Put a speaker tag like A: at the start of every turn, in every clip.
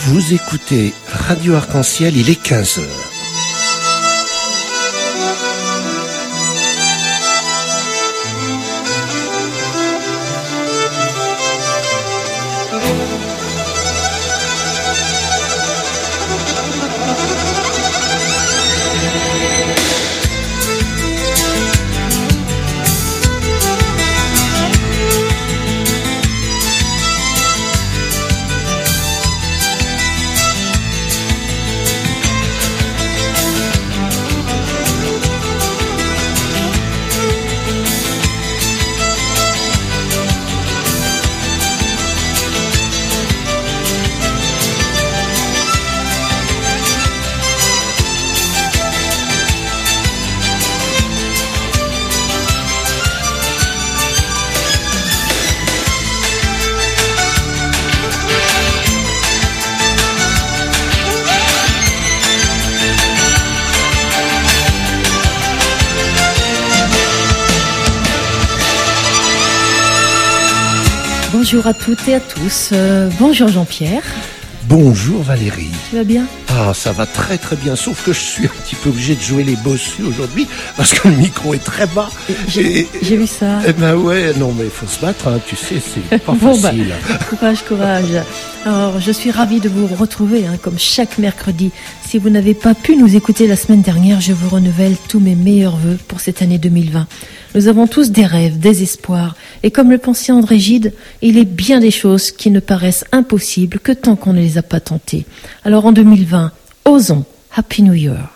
A: Vous écoutez Radio Arc-en-Ciel, il est 15h.
B: Bonjour à toutes et à tous. Bonjour Jean-Pierre.
A: Bonjour Valérie.
B: Tu vas bien?
A: Ah, ça va très très bien, sauf que je suis un petit peu obligé de jouer les bossus aujourd'hui parce que le micro est très bas.
B: J'ai vu ça.
A: Eh ben ouais, non mais il faut se battre, hein, tu sais, c'est pas facile.
B: Courage. Alors, je suis ravie de vous retrouver, comme chaque mercredi. Si vous n'avez pas pu nous écouter la semaine dernière, je vous renouvelle tous mes meilleurs vœux pour cette année 2020. Nous avons tous des rêves, des espoirs. Et comme le pensait André Gide, il est bien des choses qui ne paraissent impossibles que tant qu'on ne les a pas tentées. Alors en 2020, osons. Happy New Year.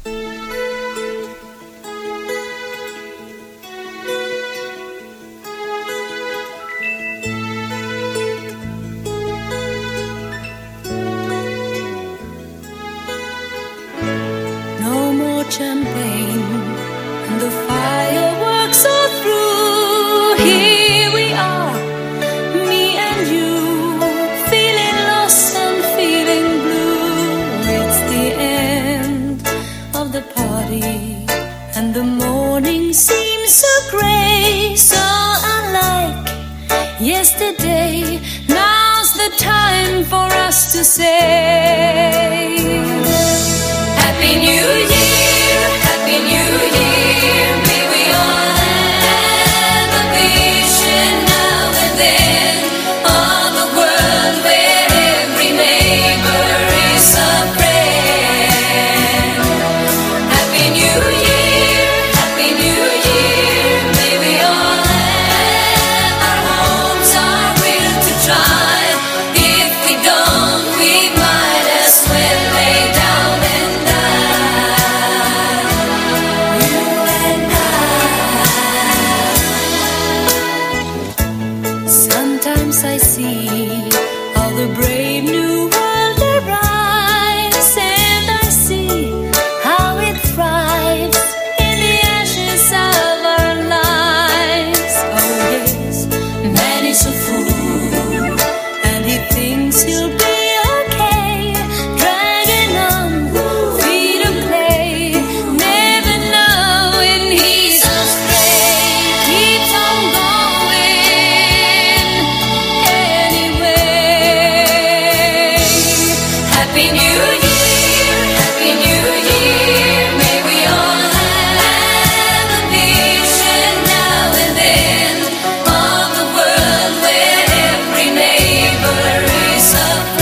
C: No more champagne and the fireworks are through. Here we are, me and you, feeling lost and feeling blue. It's the end of the party and the morning seems so grey, so unlike yesterday. Now's the time for us to say Happy New Year, Happy New Year. May we all have a vision now and then of a world where every neighbor is a friend. Happy New Year, Happy New Year. May we all have our homes, our will to try. If we don't, we might as well lay down and sometimes I see all the brave new world arise, and I see how it thrives in the ashes of our lives. Oh yes, man is a fool, and he thinks he'll be okay, dragging on feet of clay, never knowing he's astray, keeps on going anyway. Happy New Year, Happy New Year. May we all have a vision now and then of a world where every neighbor is a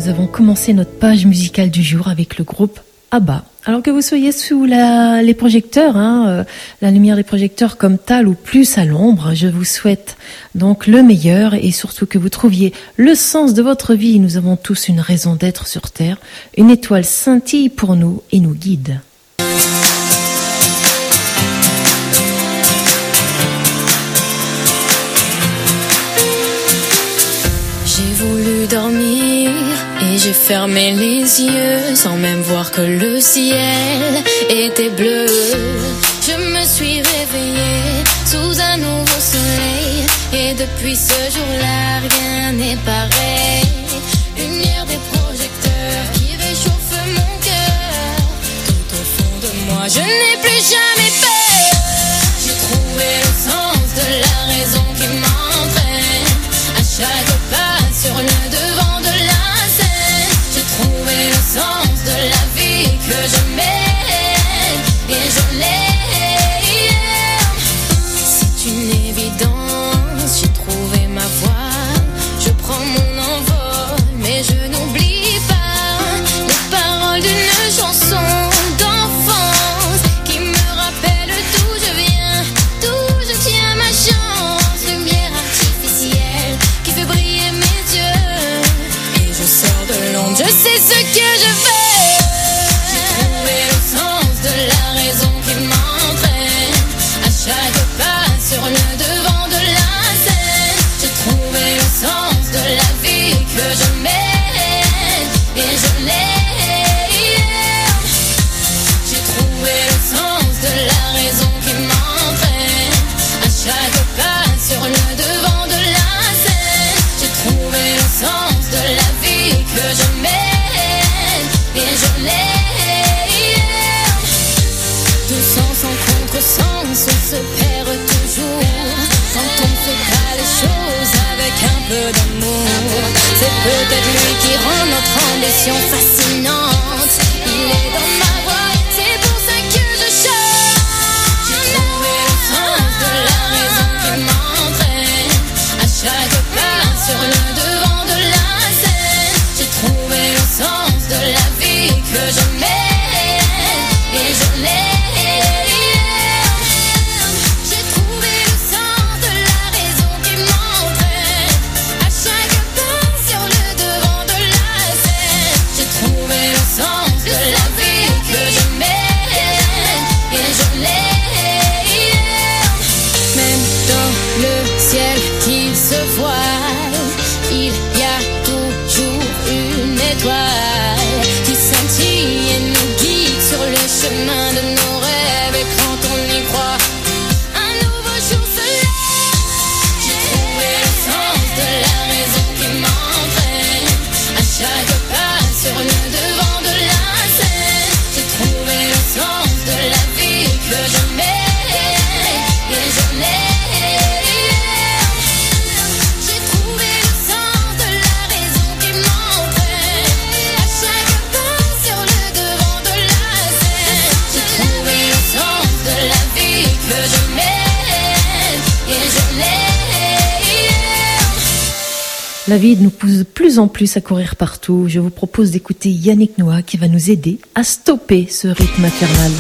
B: avons commencé notre page musicale du jour avec le groupe ABBA. Alors que vous soyez sous les projecteurs, la lumière des projecteurs comme tal ou plus à l'ombre, je vous souhaite donc le meilleur et surtout que vous trouviez le sens de votre vie. Nous avons tous une raison d'être sur Terre. Une étoile scintille pour nous et nous guide.
C: J'ai voulu dormir et j'ai fermé les yeux sans même voir que le ciel était bleu. Je me suis réveillée sous un nouveau soleil et depuis ce jour-là rien n'est pareil. Lumière des projecteurs qui réchauffe mon cœur. Tout au fond de moi je n'ai plus jamais peur. J'ai trouvé le sens de la raison qui m'entraîne à chaque pas sur le devant de la scène. J'ai trouvé le sens de la vie que je mène et je l'aime. C'est une évidence, j'ai trouvé ma voie. Je prends mon envol, mais je n'oublie pas les paroles d'une chanson d'enfance qui me rappelle d'où je viens, d'où je tiens ma chance. Lumière artificielle qui fait briller mes yeux et je sors de l'ombre, je sais ce que je veux. J'ai trouvé le sens de la raison qui m'entraîne à chaque pas sur le devant de la scène. J'ai trouvé le sens de la vie que je mène et je l'aime. J'ai trouvé le sens de la raison qui m'entraîne à chaque pas sur le devant de la scène. J'ai trouvé le sens de la vie que je mène et je l'aime. Tout sens en contresens se perd toujours quand on ne fait pas les choses avec un peu d'amour. C'est peut-être lui qui rend notre ambition fascinante. Il est dans ma voix, c'est pour ça que je chante. J'ai trouvé le sens de la raison qui m'entraîne à chaque pas sur le devant de la scène. J'ai trouvé le sens de la vie que je mène et je l'aime. J'ai trouvé le sens de la raison qui m'entraîne à chaque pas sur le devant de la scène. J'ai trouvé le sens de la vie que je mène et je l'aime. Même dans le ciel qui se voile, il y a toujours une étoile qui scintille et nous guide sur le chemin de nos rêves. Et quand on y croit, un nouveau jour se lève. J'ai trouvé le sens de la raison qui m'entraîne à chaque pas sur le devant de la scène. J'ai trouvé le sens de la vie que je mène et je l'aime. J'ai trouvé le sens de la raison qui m'entraîne à chaque pas sur le devant de la scène. J'ai trouvé le sens de la vie que je mène et je l'aime.
B: La vie nous pousse de plus en plus à courir partout. Je vous propose d'écouter Yannick Noah qui va nous aider à stopper ce rythme infernal.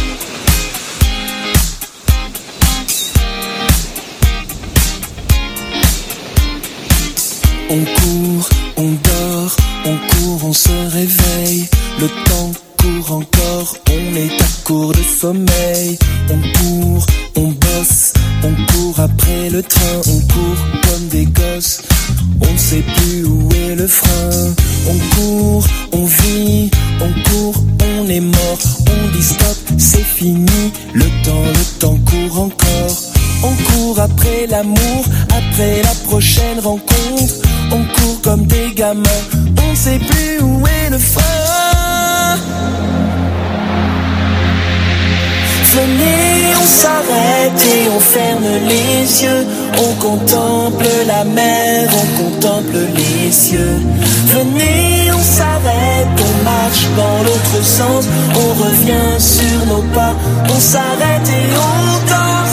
D: On court, on dort, on court, on se réveille. Le temps court encore, on est à court de sommeil. On court, on bosse, on court après le train. On court comme des gosses, on ne sait plus où est le frein. On court, on vit, on court, on est mort. On dit stop, c'est fini, le temps court encore. On court après l'amour, après la prochaine rencontre. On court comme des gamins, on ne sait plus où est le frein. Venez, on s'arrête et on ferme les yeux. On contemple la mer, on contemple les cieux. Venez, on s'arrête, on marche dans l'autre sens. On revient sur nos pas, on s'arrête et on danse.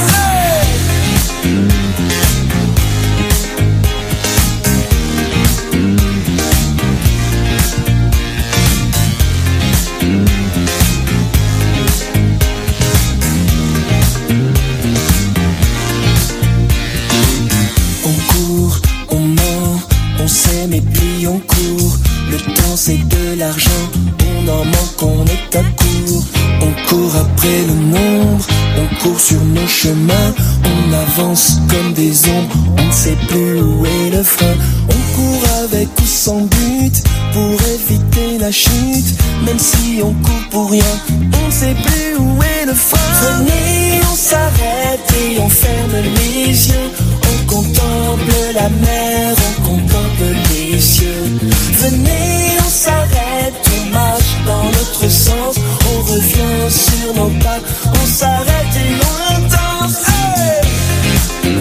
D: c'est de l'argent, on en manque, on est à court. On court après le nombre, on court sur nos chemins, on avance comme des ombres, on ne sait plus où est le frein. On court avec ou sans but, pour éviter la chute, même si on court pour rien, on ne sait plus où est le frein. Venez, on s'arrête et on ferme les yeux, on contemple la mer, on contemple les cieux. Venez, on s'arrête, on marche dans notre sens, on revient sur nos pas, on s'arrête et on danse. Hey!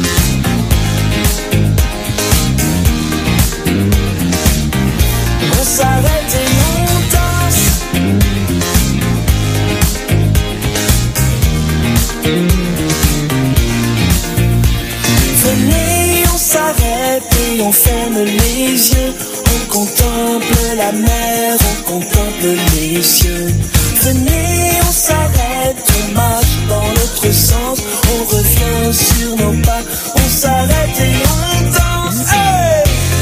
D: On s'arrête et on danse. Venez, on s'arrête et on ferme les yeux, on contemple la mer, on contemple les cieux. Venez, on s'arrête, on marche dans l'autre sens, on revient sur nos pas, on s'arrête et on danse. Hey!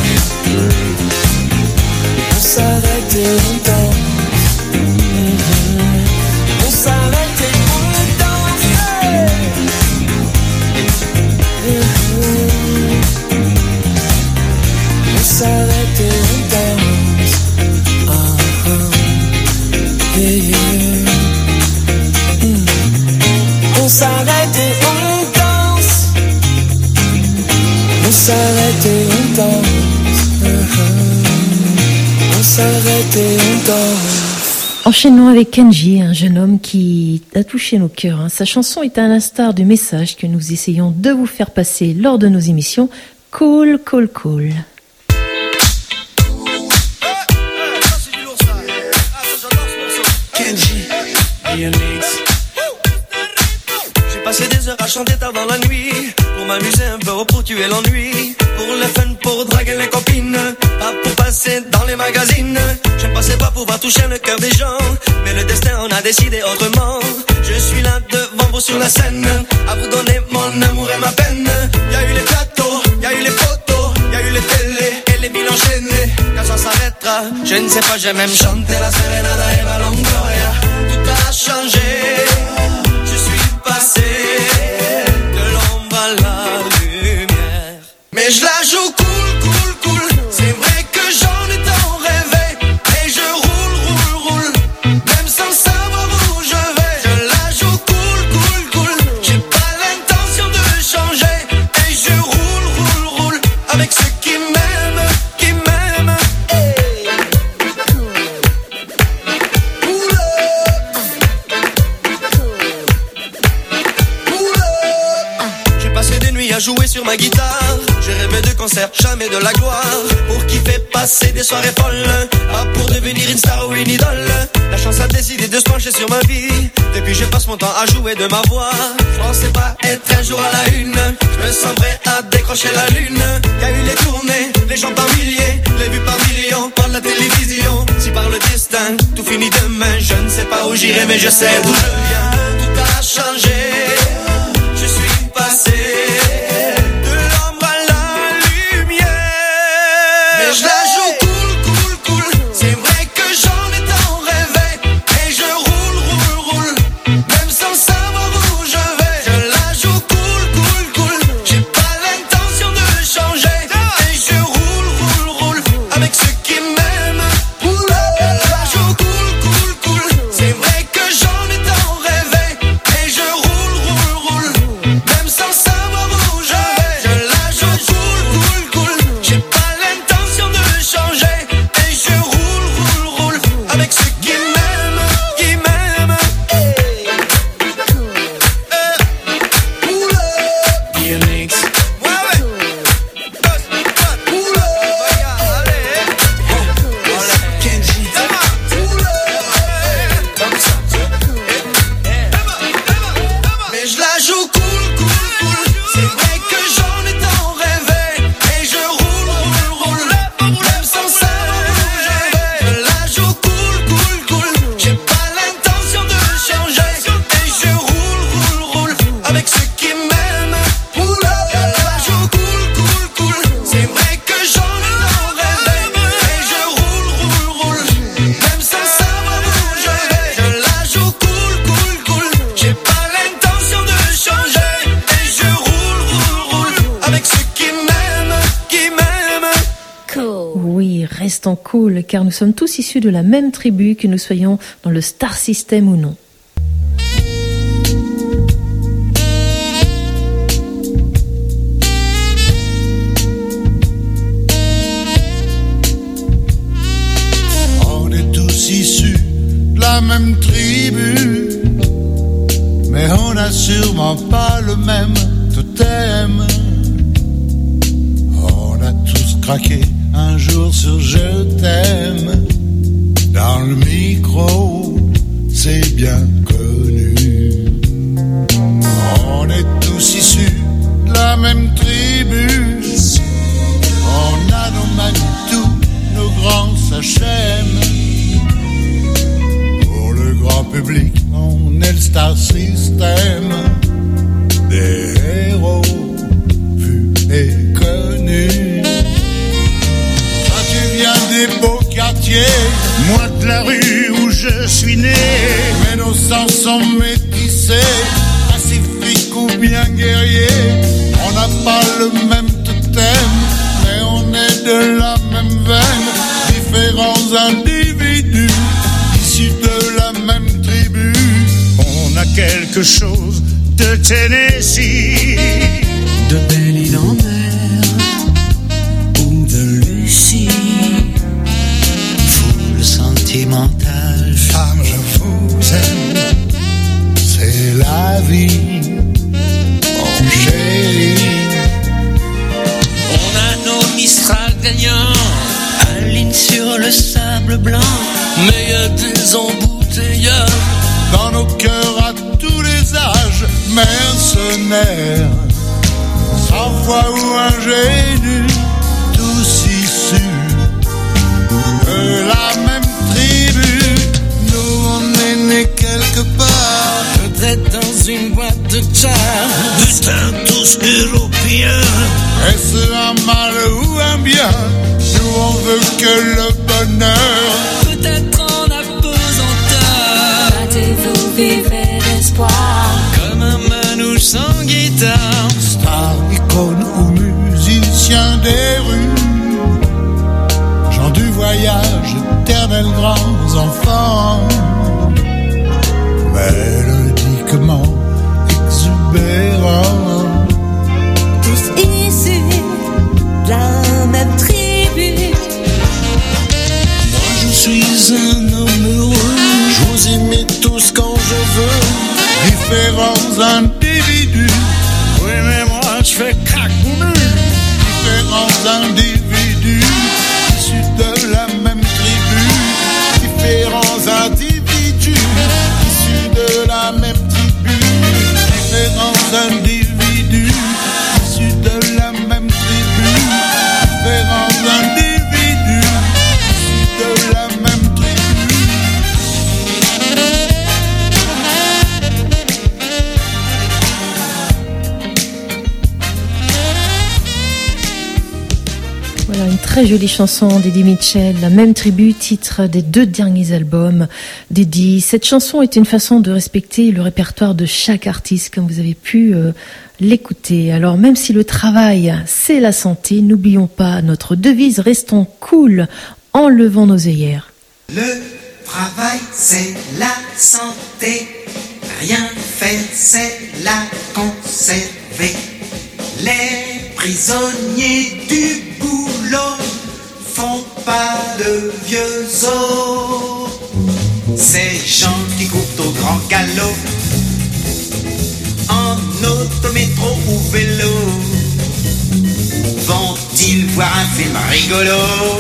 D: On s'arrête et on danse. On s'arrête et on danse. Hey! On s'arrête et on danse. On s'arrête et on danse. On s'arrête et on danse. On s'arrête et on danse.
B: Enchaînons avec Kenji, un jeune homme qui a touché nos cœurs. Sa chanson est à l'instar du message que nous essayons de vous faire passer lors de nos émissions. Cool, cool, cool.
D: Kenji, j'ai passé des heures à chanter tard dans la nuit, pour m'amuser un peu, pour tuer l'ennui, pour le fun, pour draguer les copines, pas pour passer dans les magazines. Je ne pensais pas pouvoir toucher le cœur des gens, mais le destin en a décidé autrement. Je suis là devant vous sur la scène, à vous donner mon amour et ma peine. Y'a eu les plateaux, y'a eu les photos, y'a eu les télés et les villes enchaînées. Quand ça s'arrêtera, je ne sais pas, j'ai même chanté la Serenada et la Longoria. Tout a changé, je suis passé de l'ombre à la lumière. Mais je la joue cool, cool, cool. C'est vrai que j'en ai tant rêvé, et je roule, roule, roule, même sans savoir où je vais. Je la joue cool, cool, cool. J'ai pas l'intention de changer, et je roule, roule, roule avec ceux qui m'aiment, qui m'aiment. Hey. J'ai passé des nuits à jouer sur ma guitare, j'ai rêvé de concerts, jamais de la gloire. Pour kiffer, passer des soirées folles, pas pour devenir une star ou une idole. La chance a décidé de se pencher sur ma vie, depuis je passe mon temps à jouer de ma voix. Je pensais pas être un jour à la une, je me sens prêt à décrocher la lune. Y'a eu les tournées, les gens par milliers, les vues par millions, par la télévision. Si par le destin, tout finit demain, je ne sais pas où j'irai, mais je sais d'où je viens. Tout a changé, je suis passé de l'ombre à la lumière. Mais je la joue cool, cool, cool. C'est vrai que j'en ai tant rêvé, et je roule, roule, roule, même sans savoir où je vais. Je la joue cool, cool, cool. J'ai pas l'intention de changer, et je roule, roule, roule avec ceux qui m'aiment. Je la joue cool, cool, cool. C'est vrai que j'en ai tant rêvé, et je roule,
B: restons cool, car nous sommes tous issus de la même tribu, que nous soyons dans le star system ou non.
E: On est tous issus de la même tribu, mais on n'a sûrement pas le même totem. On a tous craqué un jour sur je t'aime. Dans le micro, c'est bien connu. On est tous issus de la même tribu. On a nos Manitou, nos grands Sachem. Pour le grand public, on est le star system. Des héros vus et connus. Toi tu viens des beaux quartiers, moi de la rue où je suis né. Mais nos sangs sont métissés, pacifiques ou bien guerriers. On n'a pas le même totem, mais on est de la même veine. Différents individus, issus de la même tribu. On a quelque chose de Tennessee,
D: de Belle-Île-en-Mer ou de Lucie. Foule sentimentale,
E: femme je vous aime, c'est la vie, mon chéri.
D: on a nos Mistral gagnants, alignent sur le sable blanc. Mais y a des embouteillages
E: Dans nos cœurs à tous les âges, mercenaires, sans foi ou ingénus, tous issus de la même tribu. Nous on est nés quelque part,
D: peut-être dans une boîte de jazz. Putain, tous européens.
E: est-ce un mal ou un bien? Nous on veut que le bonheur.
D: Peut-être en apesanteur,
C: Battez-vous, vivez d'espoir.
D: comme un manouche sans guitare.
E: Star, icône ou musicien des rues, gens du voyage, éternels grands enfants, mélodiquement exubérants.
C: Tous issus de la même tribu.
D: Moi je suis un homme heureux, je vous imite tous quand je veux.
E: Différents individus,
D: Oui mais moi je fais crack.
E: différents individus, issus de la même tribu. Différents individus, issus de la même tribu. Différents individus, issus de la même tribu. Différents individus, issus de la même tribu.
B: Voilà, une très jolie chanson d'Eddie Mitchell, La même tribu, titre des 2 derniers albums d'Eddie. Cette chanson est une façon de respecter le répertoire de chaque artiste, comme vous avez pu l'écouter. Alors même si le travail, c'est la santé, n'oublions pas notre devise, restons cool en levant nos œillères.
F: Le travail, c'est la santé. Rien faire, c'est la conserver. Les prisonniers du boulot font pas de vieux os. Ces gens qui courent au grand galop, en auto, métro ou vélo, vont-ils voir un film rigolo?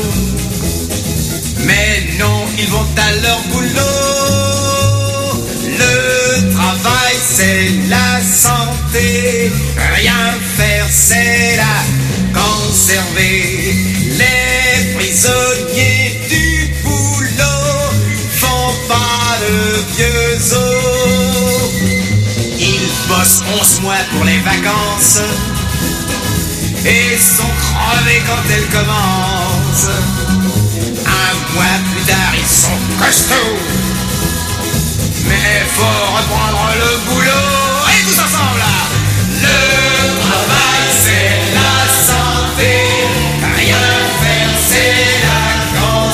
F: Mais non, ils vont à leur boulot. Le travail, c'est la santé. Rien faire, c'est la conserver. Les prisonniers du boulot font pas de vieux os. Ils bossent 11 mois pour les vacances et sont crevés quand elles commencent. Un mois plus tard, ils sont costauds, mais faut reprendre le boulot. Et tous ensemble là. Le travail c'est la santé, rien faire c'est la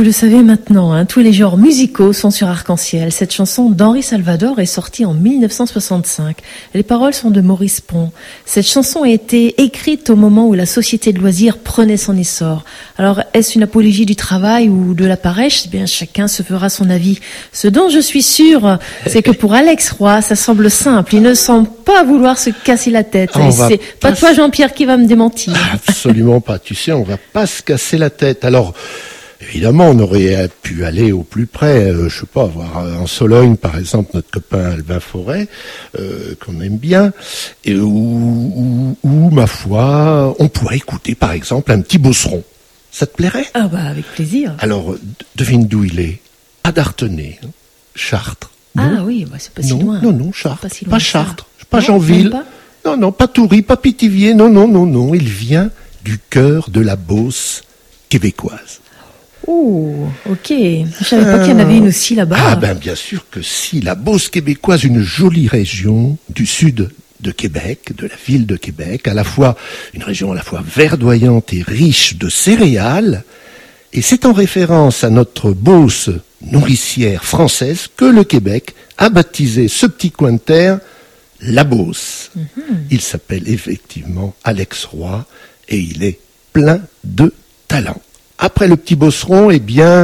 B: vous le savez maintenant, hein, tous les genres musicaux sont sur Arc-en-Ciel. Cette chanson d'Henri Salvador est sortie en 1965. Les paroles sont de Maurice Pont. Cette chanson a été écrite au moment où la société de loisirs prenait son essor. Alors, est-ce une apologie du travail ou de la paresse ? Eh bien, chacun se fera son avis. Ce dont je suis sûre, c'est que pour Alex Roy, ça semble simple. Il ne semble pas vouloir se casser la tête. Et c'est pas toi, Jean-Pierre, qui va me démentir.
A: Absolument pas. Tu sais, on va pas se casser la tête. Alors, évidemment, on aurait pu aller au plus près, je sais pas, voir en Sologne, par exemple, notre copain Albin Forêt, qu'on aime bien, et où, ma foi, on pourrait écouter, par exemple, un petit Beauceron. Ça te plairait ?
B: Ah bah, avec plaisir.
A: Alors, devine d'où il est. À Dartenay, hein, Chartres. Non.
B: Ah oui, bah, c'est pas si loin.
A: Non, Chartres. Pas Chartres, pas
B: Non,
A: Janville.
B: pas
A: Non, pas Toury, pas Pithiviers. Non. Il vient du cœur de la Beauce québécoise.
B: Oh, ok. Je savais pas qu'il y en avait une aussi là-bas.
A: Ah ben bien sûr que si, la Beauce québécoise, une jolie région du sud de Québec, de la ville de Québec, à la fois une région à la fois verdoyante et riche de céréales, et c'est en référence à notre Beauce nourricière française que le Québec a baptisé ce petit coin de terre la Beauce. Il s'appelle effectivement Alex Roy et il est plein de talent. Après le petit Beauceron, eh bien,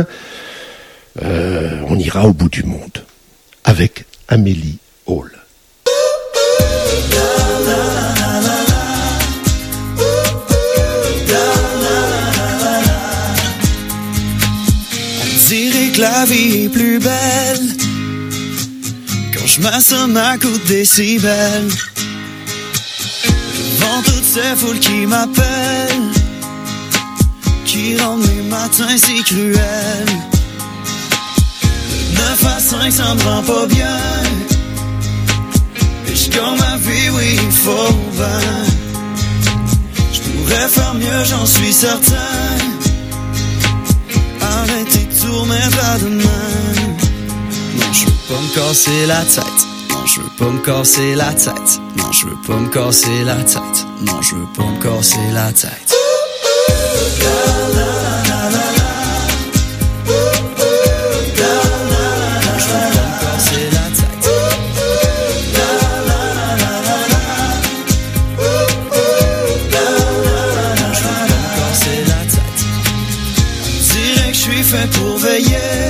A: on ira au bout du monde avec Amélie Hall.
D: On dirait que la vie est plus belle quand je m'assomme à coups de décibels. Devant toutes ces foules qui m'appellent, qui rendent mes matins si cruels. De 9 à 5, ça me rend pas bien. Et je gagne ma vie, oui, il faut bien. Je pourrais faire mieux, j'en suis certain. Arrêtez de tout remettre à demain. Non, je veux pas me casser la tête. Non, je veux pas me casser la tête. Non, je veux pas me casser la tête. Non, je veux pas me casser la tête. Fait pour veiller.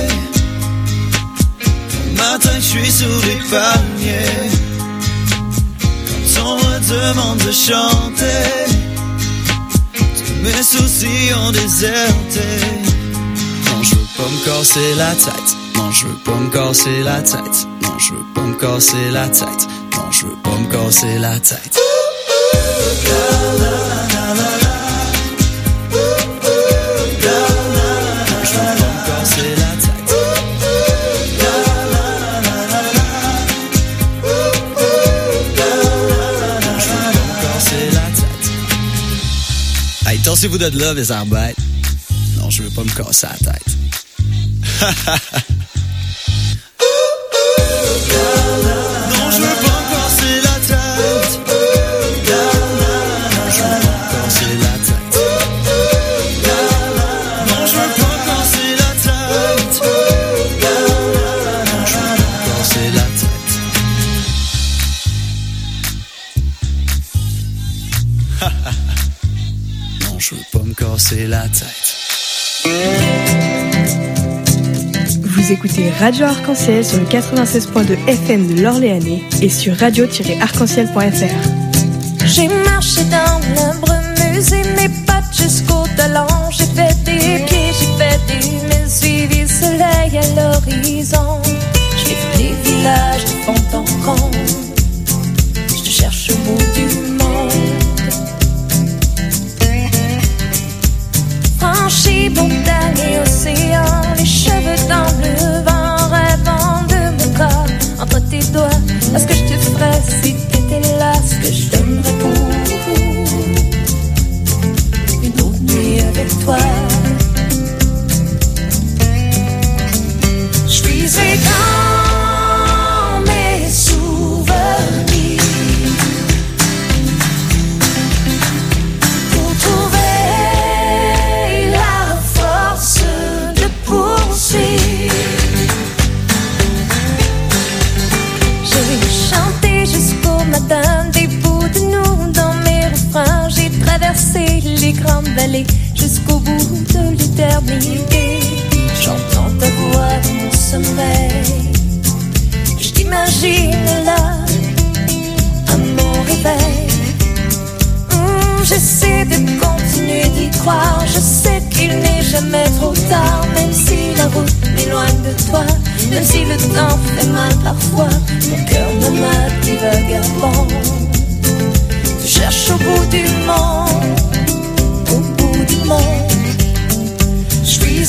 D: Le matin, je suis sous les palmiers. Quand on me demande de chanter, tous mes soucis ont déserté. Non, je veux pas me casser la tête. Non, je veux pas me casser la tête. Non, je veux pas me casser la tête. Non, je veux pas me casser la tête. Tassez-vous de là, les arbêtes. Non, je veux pas me casser la tête. Non, je veux pas me casser la tête. Je veux pas me casser la tête. Non, je veux pas me casser la tête. Non, je veux pas me casser la tête. Je veux pas me casser la tête.
G: Vous écoutez Radio Arc-en-Ciel sur le 96.2 FM de l'Orléanais et sur radio-arc-en-ciel.fr.
C: J'ai marché dans l'ombre, musé mes pattes jusqu'au talon. J'ai fait des pieds, j'ai fait des milles, suivi le soleil à l'horizon. J'ai vu les villages de fond en comble. Je te cherche au bout du monde. Franchi montagne et océan, les cheveux dans le vent, rêvant de mon corps entre tes doigts. Est-ce que je te ferais si t'étais là, ce que je donnerais pour une autre nuit avec toi? Je suis dans mes souvenirs pour trouver la force de pouvoir tard, même si la route m'éloigne de toi, même si le temps fait mal parfois, mon cœur me mate des vagabonds. Je cherche au bout du monde, au bout du monde. Je suis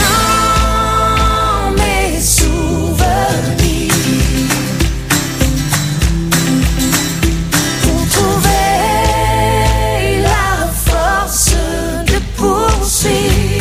C: dans mes souvenirs pour trouver la force de poursuivre.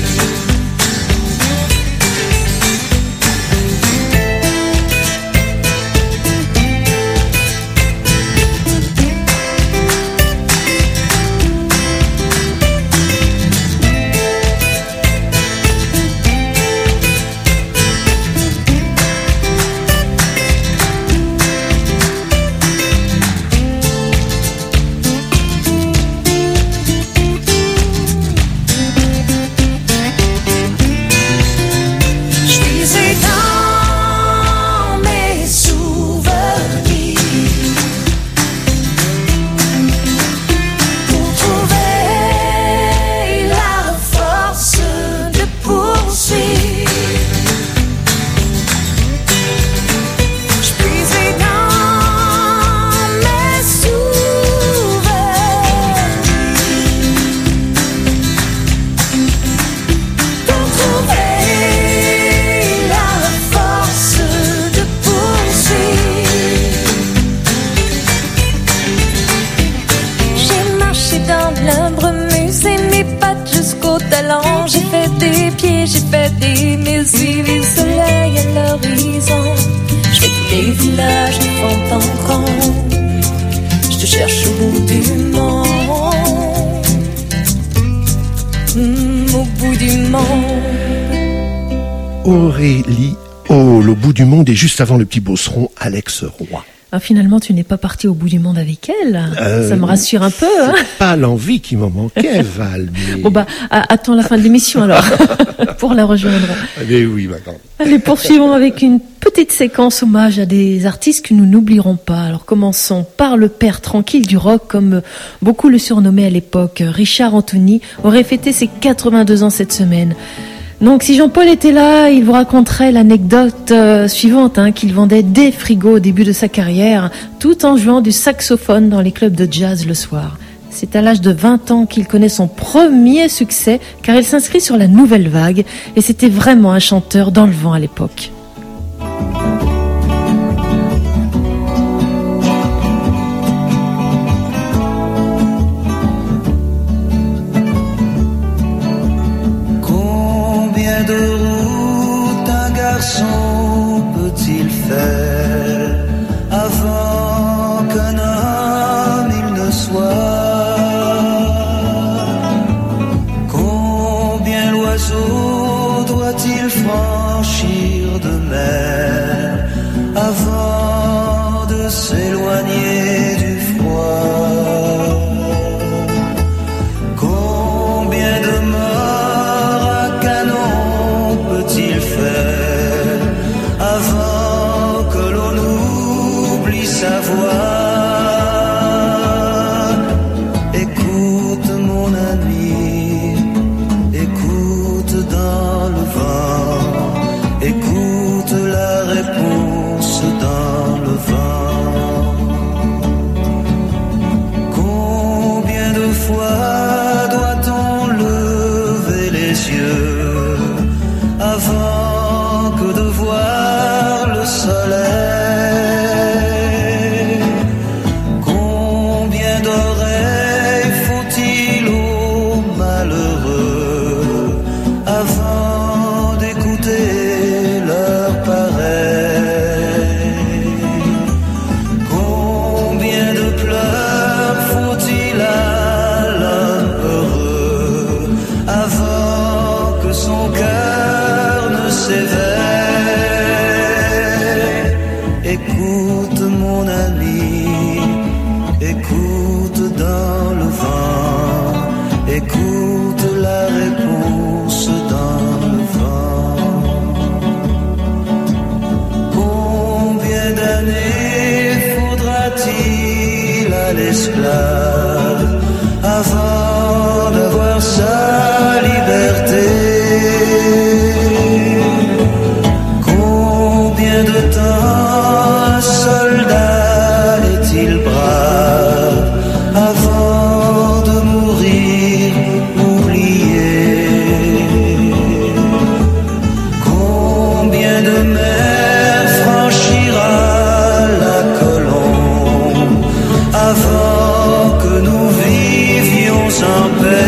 A: Aurélie Hall, au bout du monde, et juste avant le petit bosseron, Alex Roy.
B: Ah, finalement, tu n'es pas parti au bout du monde avec elle. Ça me rassure un peu. Hein.
A: C'est pas l'envie qui m'en manquait, Val. Mais...
B: Bon attends la fin de l'émission alors, pour la rejoindre.
A: Mais oui, ma grande.
B: Allez, poursuivons avec une petite séquence hommage à des artistes que nous n'oublierons pas. Alors commençons par le père tranquille du rock, comme beaucoup le surnommaient à l'époque. Richard Anthony aurait fêté ses 82 ans cette semaine. Donc si Jean-Paul était là, il vous raconterait l'anecdote suivante, qu'il vendait des frigos au début de sa carrière, tout en jouant du saxophone dans les clubs de jazz le soir. C'est à l'âge de 20 ans qu'il connaît son premier succès, car il s'inscrit sur la nouvelle vague, et c'était vraiment un chanteur dans le vent à l'époque.
H: De route un garçon peut-il faire avant qu'un homme il ne soit? Combien l'oiseau doit-il franchir de mer avant de s'éloigner du froid? Combien de morts à canon peut-il faire avant que l'on oublie sa voix? Écoute mon ami, écoute dans le vent, écoute la réponse dans le vent. Combien de fois doit-on lever les yeux avant que de voir le soleil? Combien d'oreilles faut-il aux malheureux avant d'écouter leur pareil? Combien de pleurs faut-il à l'homme heureux avant que son cœur ne s'éveille? Écoute mon ami, écoute dans le vent, écoute la réponse dans le vent. Combien d'années faudra-t-il à l'esclave avant d'avoir sa liberté? avant que nous vivions en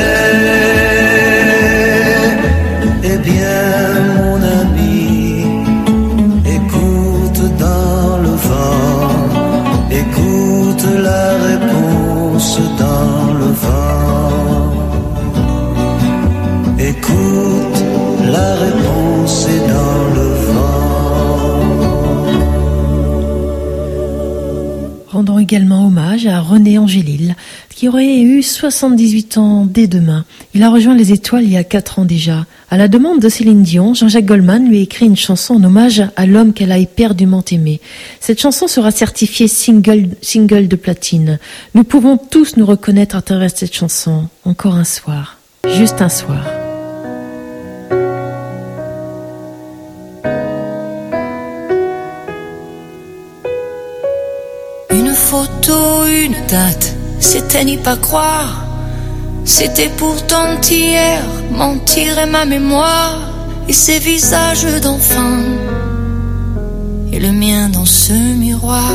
H: paix. Eh bien, mon ami, écoute dans le vent, écoute la réponse dans le vent. Écoute, la réponse est dans le vent.
B: Rendons également hommage à René Angélil, qui aurait eu 78 ans dès demain. Il a rejoint les Étoiles il y a 4 ans déjà. À la demande de Céline Dion, Jean-Jacques Goldman lui a écrit une chanson en hommage à l'homme qu'elle a éperdument aimé. Cette chanson sera certifiée single de platine. Nous pouvons tous nous reconnaître à travers cette chanson. Encore un soir. Juste un soir.
C: Une photo, une date, c'était n'y pas croire. C'était pourtant hier, mentirait ma mémoire. Et ces visages d'enfants, et le mien dans ce miroir.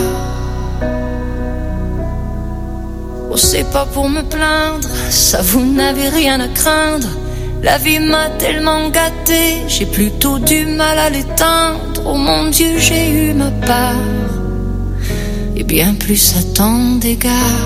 C: Oh, c'est pas pour me plaindre, ça vous n'avez rien à craindre. La vie m'a tellement gâté, j'ai plutôt du mal à l'éteindre. Oh mon Dieu, j'ai eu ma part, et bien plus à tant d'égards.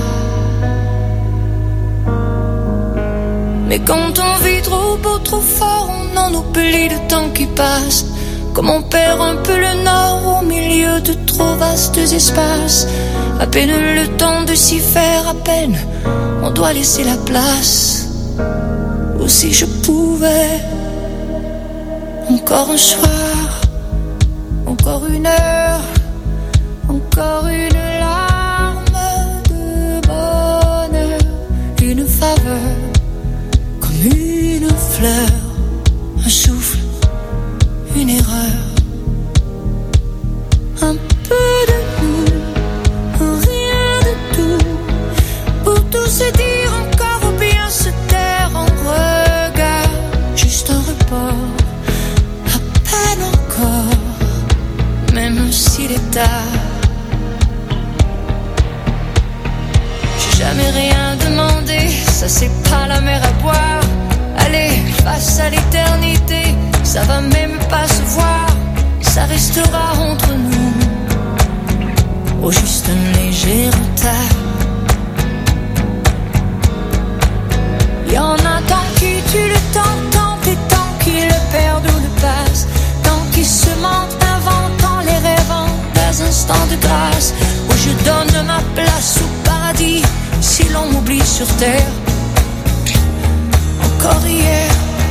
C: Mais quand on vit trop beau, trop fort, on en oublie le temps qui passe. Comme on perd un peu le nord au milieu de trop vastes espaces. À peine le temps de s'y faire, à peine on doit laisser la place. Ou si je pouvais, encore un soir, encore une heure, encore une larme de bonheur, une faveur, comme une fleur, un souffle, une erreur, un peu de nous, un rien de tout, pour tout se dire encore ou bien se taire en regard, juste un report, à peine encore, même s'il est tard. J'ai jamais rien demandé, ça c'est pas la mer à boire. Allez, face à l'éternité, ça va même pas se voir, ça restera entre nous, au juste un léger retard. Y'en a tant qui tuent le temps, tant et tant qui le perdent ou le passent, tant qui se mentent, inventant les rêvant des instants de grâce, où je donne ma place au paradis, si l'on m'oublie sur terre. Encore hier,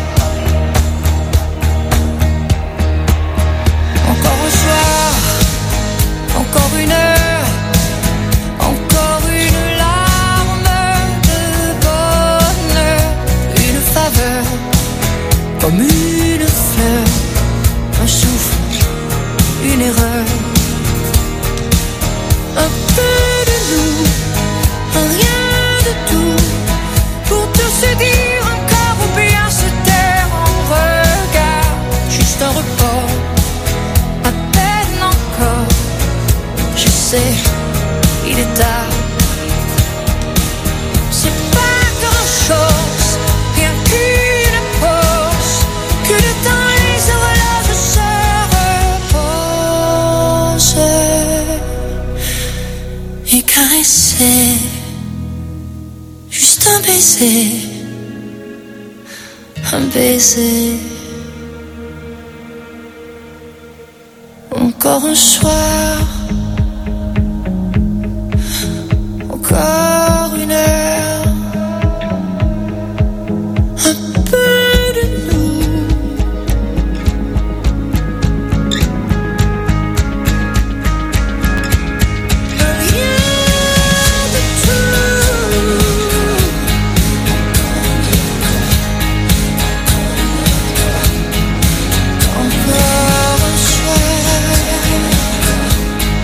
C: encore un soir, encore une heure, encore une larme de bonheur, une faveur, comme une fleur, un souffle, une erreur, un peu de nous, un rien de tout, pour tout se dire encore ou bien se taire en regard, juste un report, à peine encore, je sais, il est tard. C'est pas grand chose, rien qu'une pause, que le temps et les horloges se reposent, et caresser, juste un baiser, un baiser. Encore un soir, encore une heure, un peu de nous, rien de tout. Encore un soir,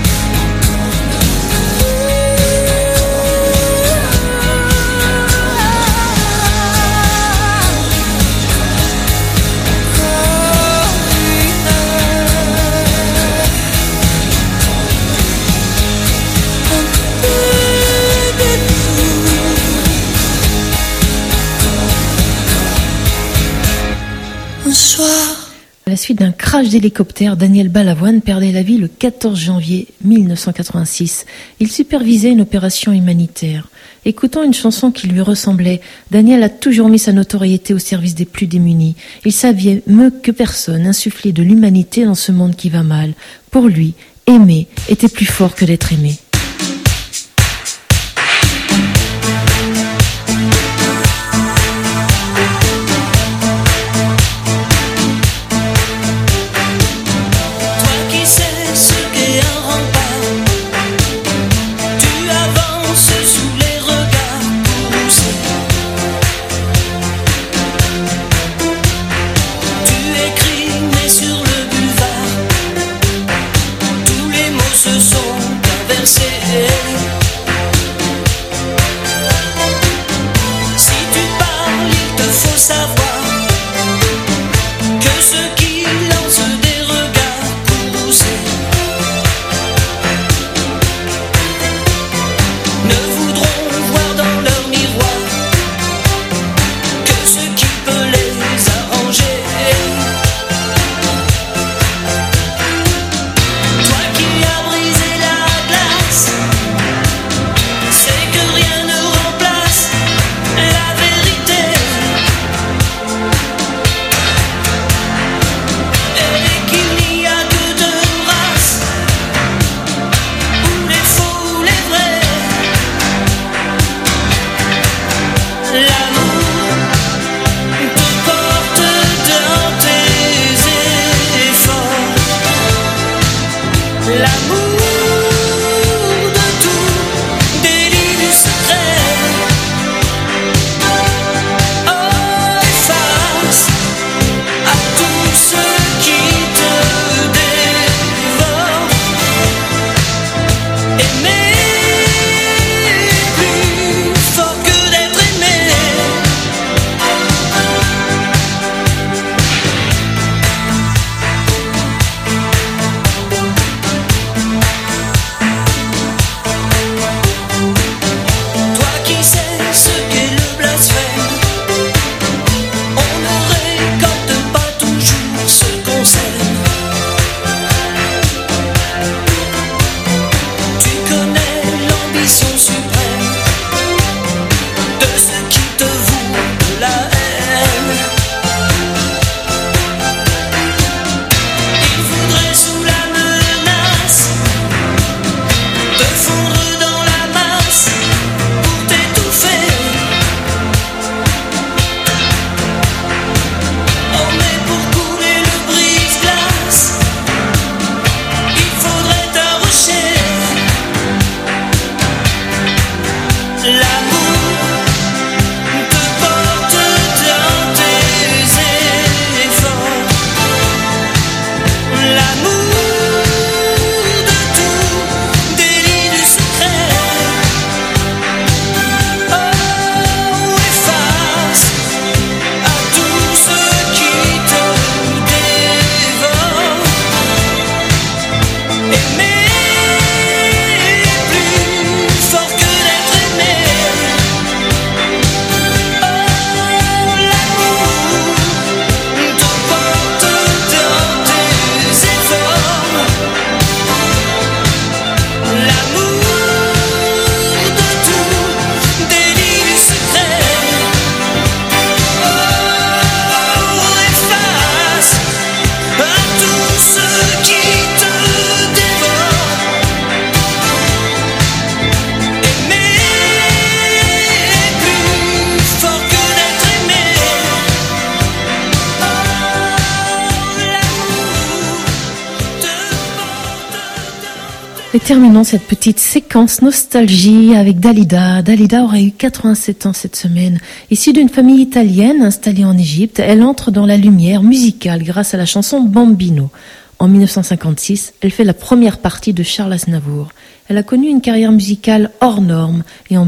B: À la suite d'un crash d'hélicoptère, Daniel Balavoine perdait la vie le 14 janvier 1986. Il supervisait une opération humanitaire. Écoutant une chanson qui lui ressemblait, Daniel a toujours mis sa notoriété au service des plus démunis. Il savait mieux que personne insuffler de l'humanité dans ce monde qui va mal. Pour lui, aimer était plus fort que d'être aimé. Et terminons cette petite séquence nostalgie avec Dalida. Dalida aurait eu 87 ans cette semaine. Issue d'une famille italienne installée en Égypte, elle entre dans la lumière musicale grâce à la chanson Bambino. En 1956, elle fait la première partie de Charles Aznavour. Elle a connu une carrière musicale hors norme et en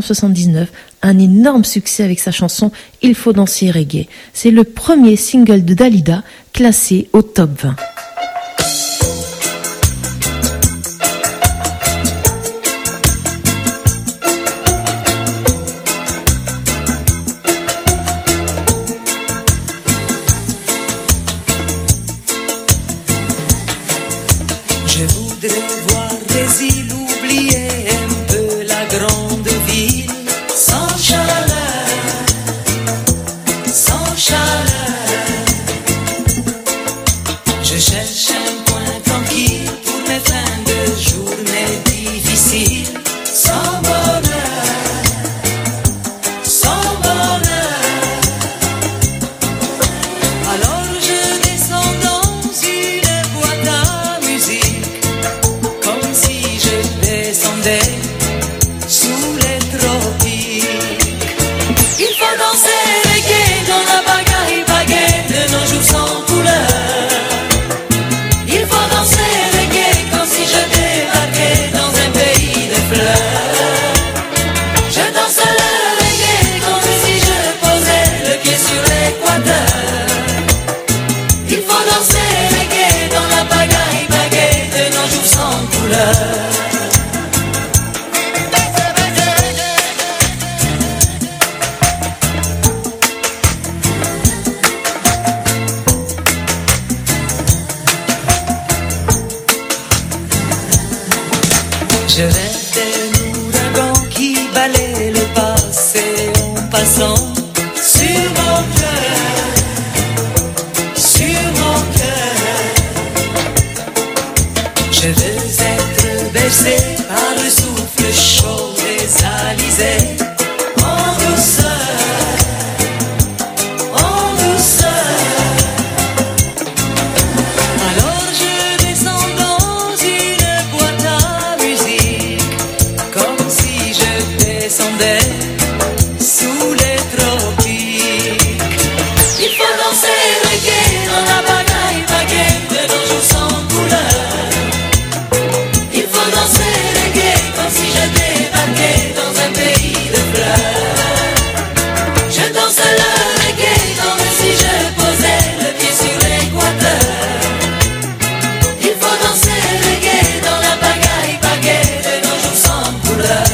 B: 1979, un énorme succès avec sa chanson Il faut danser reggae. C'est le premier single de Dalida classé au top 20.
C: ressens sur mon cœur, sur mon cœur. Je veux être bercé par le souffle chaud des alizés, en douceur, en douceur. Alors je descends dans une boîte à musique, comme si je descendais sous les tropiques. Il faut danser reggae dans la bagaille baguette de nos jours sans couleur. Il faut danser reggae comme si je débarquais dans un pays de fleurs. Je danse le reggae comme si je posais le pied sur l'équateur. Il faut danser reggae dans la bagaille baguette de nos jours sans couleur.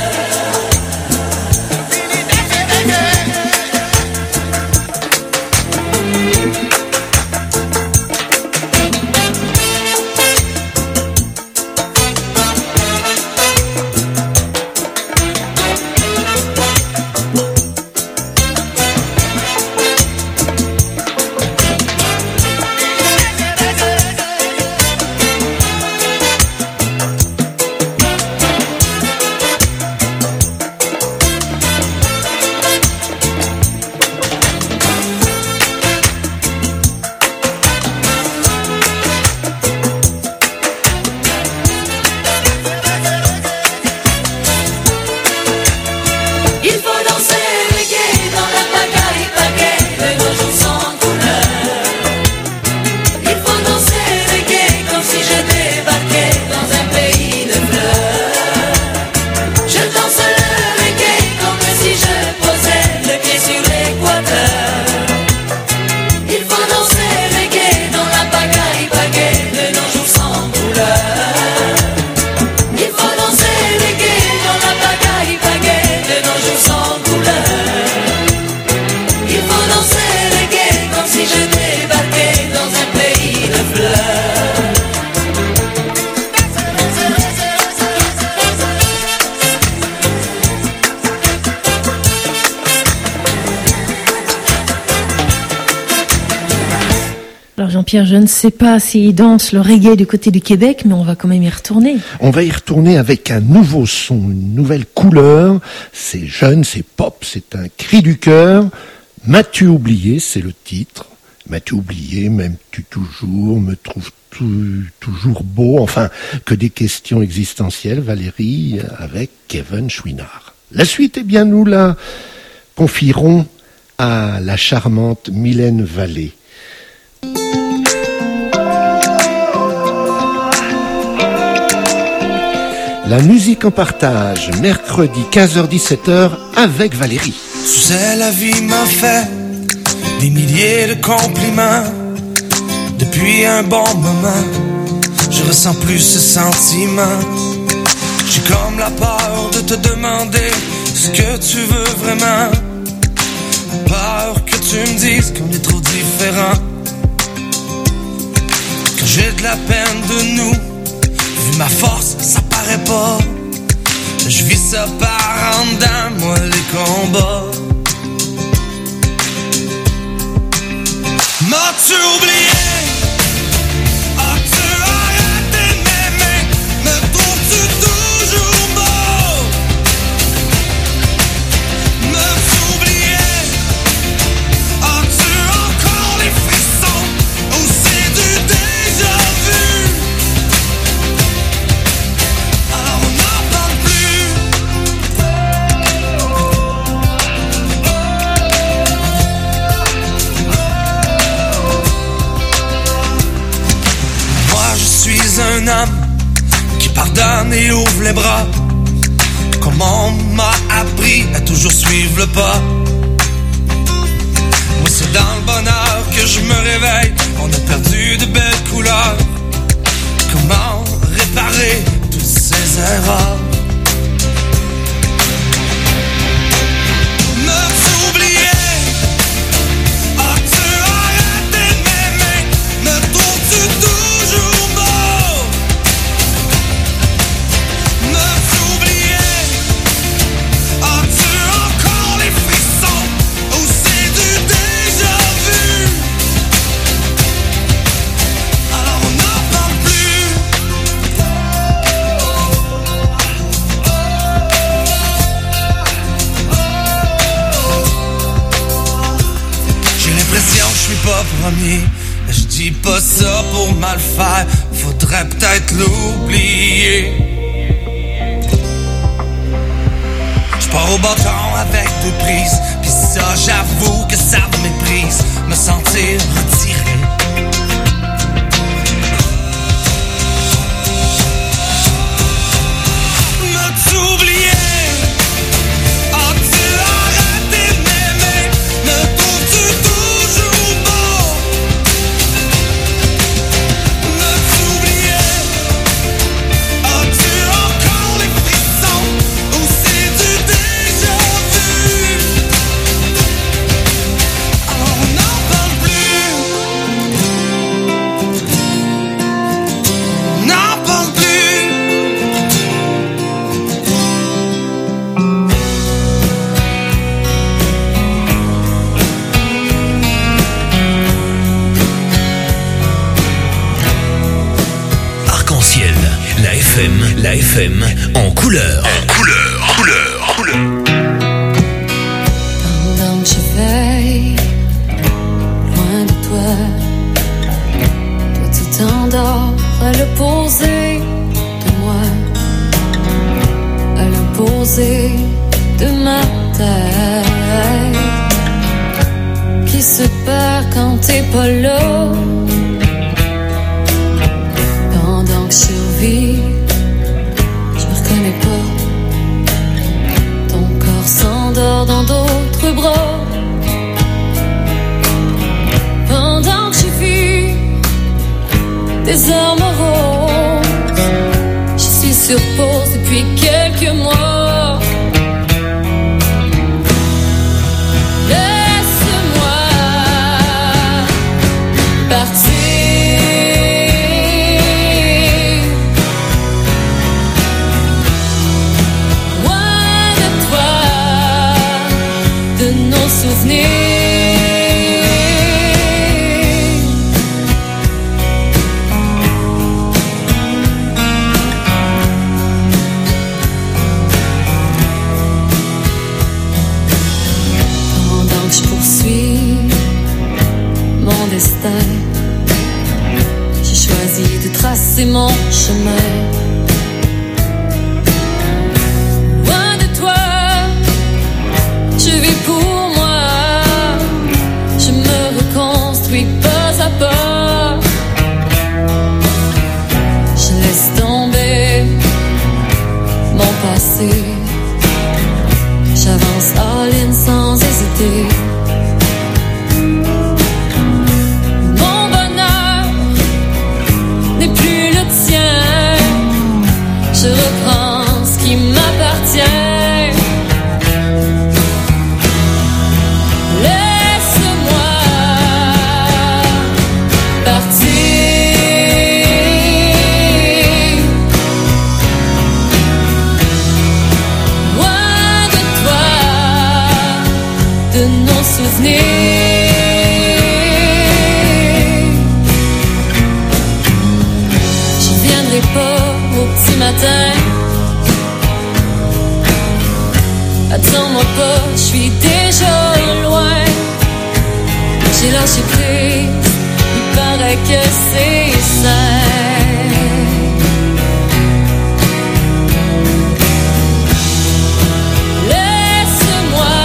C: Il faut danser reggae dans la bagaille baguette de nos jours sans couleur. Il faut danser reggae comme si je débarquais dans un pays de fleurs. Je danse le reggae comme si je posais le pied sur l'équateur. Il faut danser reggae dans la bagaille baguette de nos jours sans couleur. Il faut danser reggae dans la bagaille baguette de nos jours sans couleur. Il faut danser reggae comme si je débarquais dans un pays de fleurs.
B: Alors Jean-Pierre, je ne sais pas s'il danse le reggae du côté du Québec, mais on va quand même y retourner.
A: On va y retourner avec un nouveau son, une nouvelle couleur. C'est jeune, c'est pop, c'est un cri du cœur. M'as-tu oublié, c'est le titre. M'as-tu oublié, m'aimes-tu toujours, me trouves-tu toujours beau. Enfin, que des questions existentielles, Valérie, avec Kevin Chouinard. La suite, eh bien, nous la confierons à la charmante Mylène Vallée. La musique en partage, mercredi 15h-17h avec Valérie.
D: Tu sais, la vie m'a fait des milliers de compliments. Depuis un bon moment, je ressens plus ce sentiment. J'ai comme la peur de te demander ce que tu veux vraiment. Peur que tu me dises qu'on est trop différents. Que j'ai de la peine de nous. Vu ma force, ça paraît pas. Je vis ça par en dedans, moi les combats. M'as-tu oublié? As-tu arrêté de m'aimer? Me trouves-tu toujours beau? M'as-tu oublié? As-tu encore les frissons? Ou c'est du déjà vu? Alors on n'en parle plus. Moi je suis un homme qui pardonne et ouvre les bras. Comme on m'a appris à toujours suivre le pas. Moi c'est dans le bonheur que je me réveille. On a perdu de belles couleurs. Comment réparer toutes ces erreurs? M'as-tu oublié? As-tu arrêté de m'aimer? Me trouves-tu toujours beau? M'as-tu oublié? As-tu encore les frissons? premier. Je dis pas ça pour mal faire, faudrait peut-être l'oublier. J'pars au bâton avec 2 prises, pis ça j'avoue que ça me méprise, me sentir retiré. Me t'oublier.
I: La FM en couleur.
C: Pendant que je veille loin de toi, toi tu t'endors à l'opposé de moi, à l'opposé de ma tête qui se perd quand t'es pas là. Pendant que je survis, ton corps s'endort dans d'autres bras. Pendant que je vis des armes roses, je suis sur pause depuis quelques mois. Laisse-moi partir. J'ai choisi de tracer mon chemin. Loin de toi, je vis pour moi. Je me reconstruis pas à pas. Je laisse tomber mon passé. J'avance all-in sans hésiter. Je reprends ce qui m'appartient. Laisse-moi partir. Loin de toi, de nos souvenirs. Je viendrai pas au petit matin. Attends-moi pas, je suis déjà loin. J'ai lâché prise, il paraît que c'est sain. Laisse-moi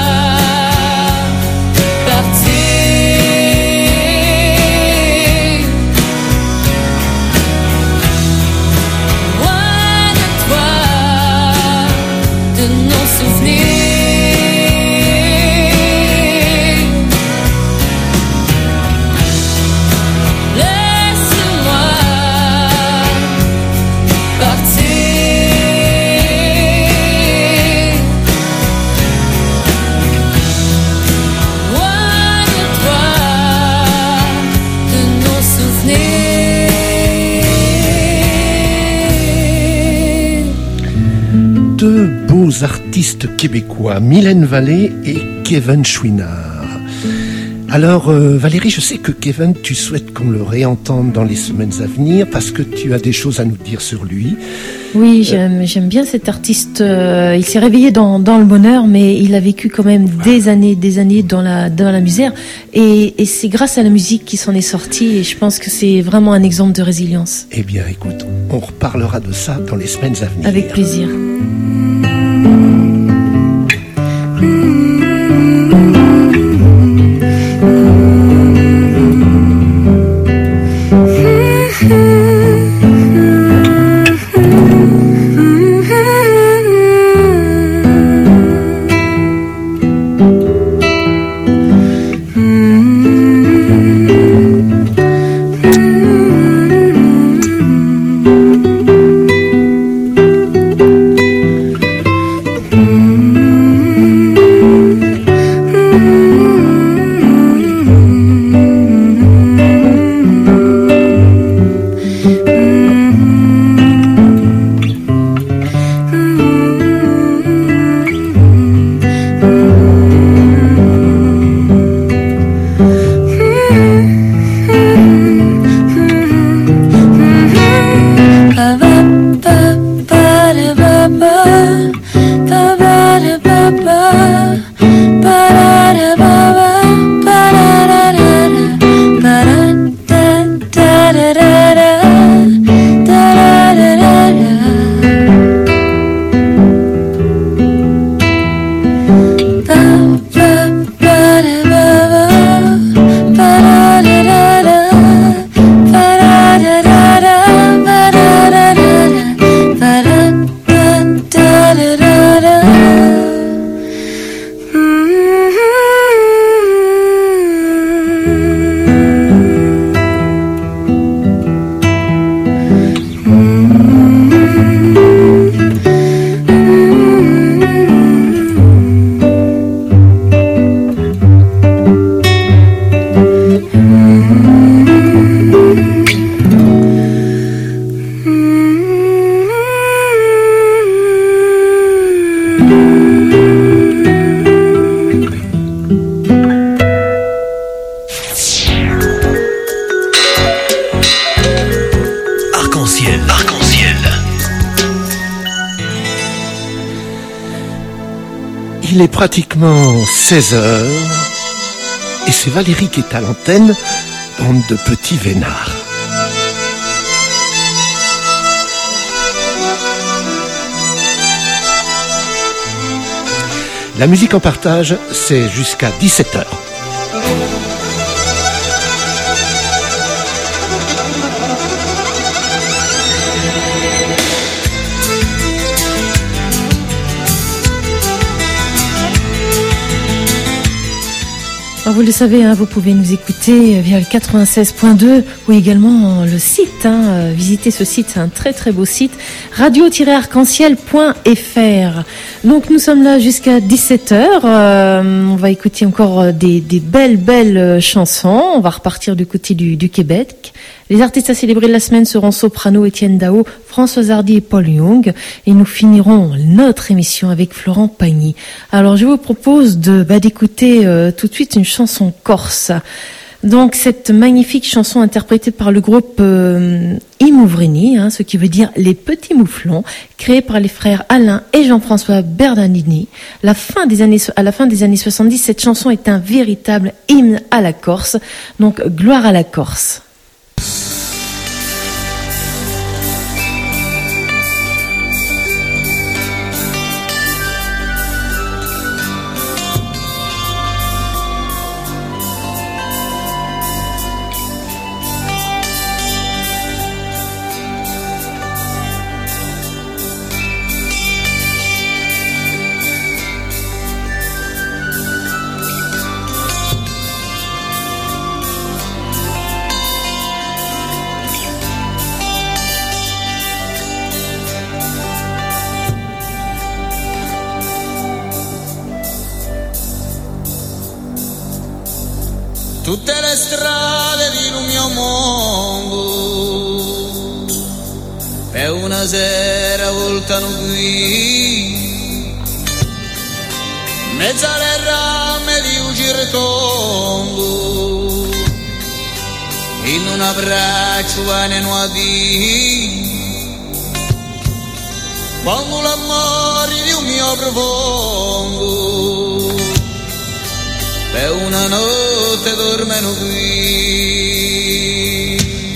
C: partir. Loin de toi, de nos souvenirs. Laisse-moi
A: Artistes québécois, Mylène Vallée et Kevin Chouinard. Alors Valérie, je sais que Kevin, tu souhaites qu'on le réentende dans les semaines à venir parce que tu as des choses à nous dire sur lui.
B: Oui, j'aime bien cet artiste. Il s'est réveillé dans le bonheur, mais il a vécu quand même des années dans la misère. Et c'est grâce à la musique qu'il s'en est sorti. Et je pense que c'est vraiment un exemple de résilience.
A: Eh bien, écoute, on reparlera de ça dans les semaines à venir.
B: Avec plaisir.
A: Il est pratiquement 16h et c'est Valérie qui est à l'antenne, bande de petits vénards. La musique en partage, c'est jusqu'à 17h.
B: Vous le savez, vous pouvez nous écouter via le 96.2 ou également le site. Visitez ce site, c'est un très très beau site, radio-arc-en-ciel.fr. Donc nous sommes là jusqu'à 17h. On va écouter encore des belles chansons. On va repartir du côté du Québec. Les artistes à célébrer de la semaine seront Soprano, Étienne Dao, Françoise Hardy et Paul Young. Et nous finirons notre émission avec Florent Pagny. Alors je vous propose d'écouter tout de suite une chanson corse. Donc cette magnifique chanson interprétée par le groupe I Mouvrini, ce qui veut dire les petits mouflons, créé par les frères Alain et Jean-François Bernardini. À la fin des années 70, cette chanson est un véritable hymne à la Corse. Donc gloire à la Corse.
J: Tutte le strade di un mio mondo per una sera voltano qui mezzo alle rame di un giratondo in un abbraccio ne nuoti quando l'amore di un mio profondo per una notte dormono qui.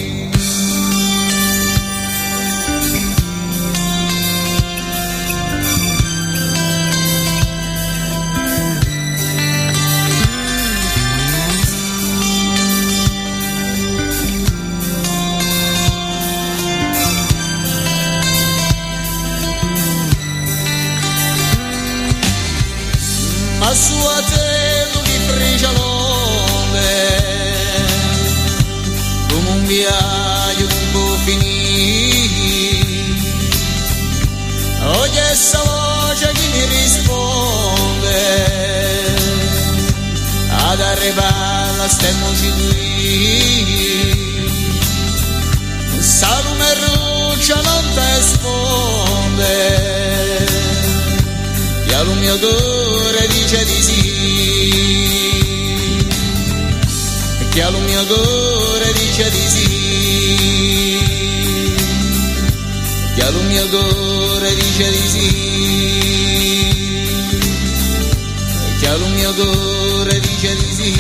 D: a sua telo di frigialone, come un viaggio che può finire. Oggi è essa voce che mi risponde, ad arrivare a stemmoci qui. Salume ruccia non te sponde, e al mio cuore dice di sì, che al mio cuore dice di sì, che al mio cuore dice di sì, che al mio cuore dice di sì.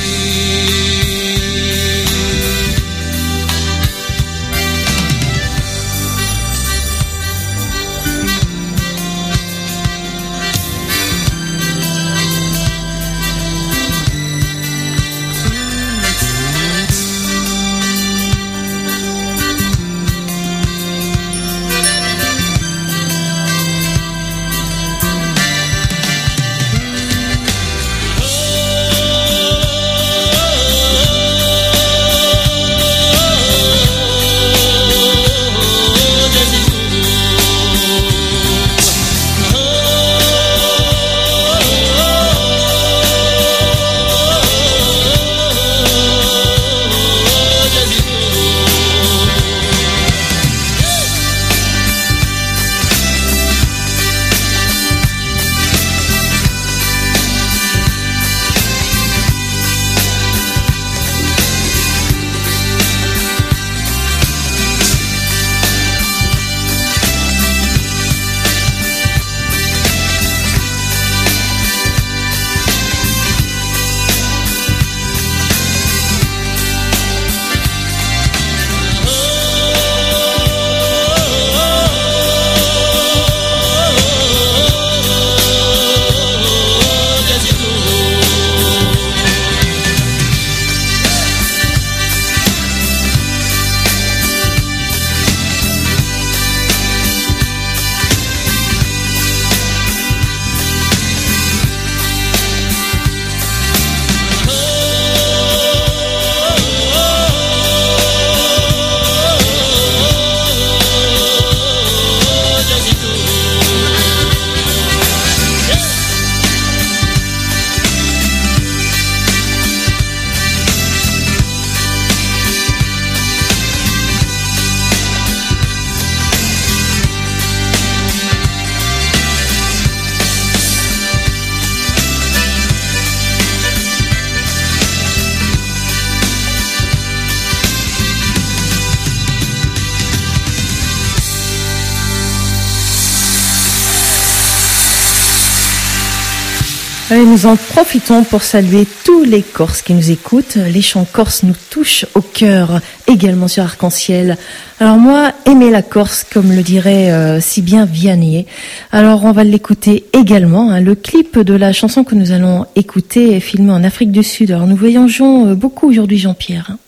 B: Et nous en profitons pour saluer tous les Corses qui nous écoutent. Les chants corses nous touchent au cœur, également sur Arc-en-Ciel. Alors moi, aimer la Corse, comme le dirait si bien Vianney. Alors on va l'écouter également. Hein. Le clip de la chanson que nous allons écouter est filmé en Afrique du Sud. Alors nous voyageons beaucoup aujourd'hui, Jean-Pierre. Hein.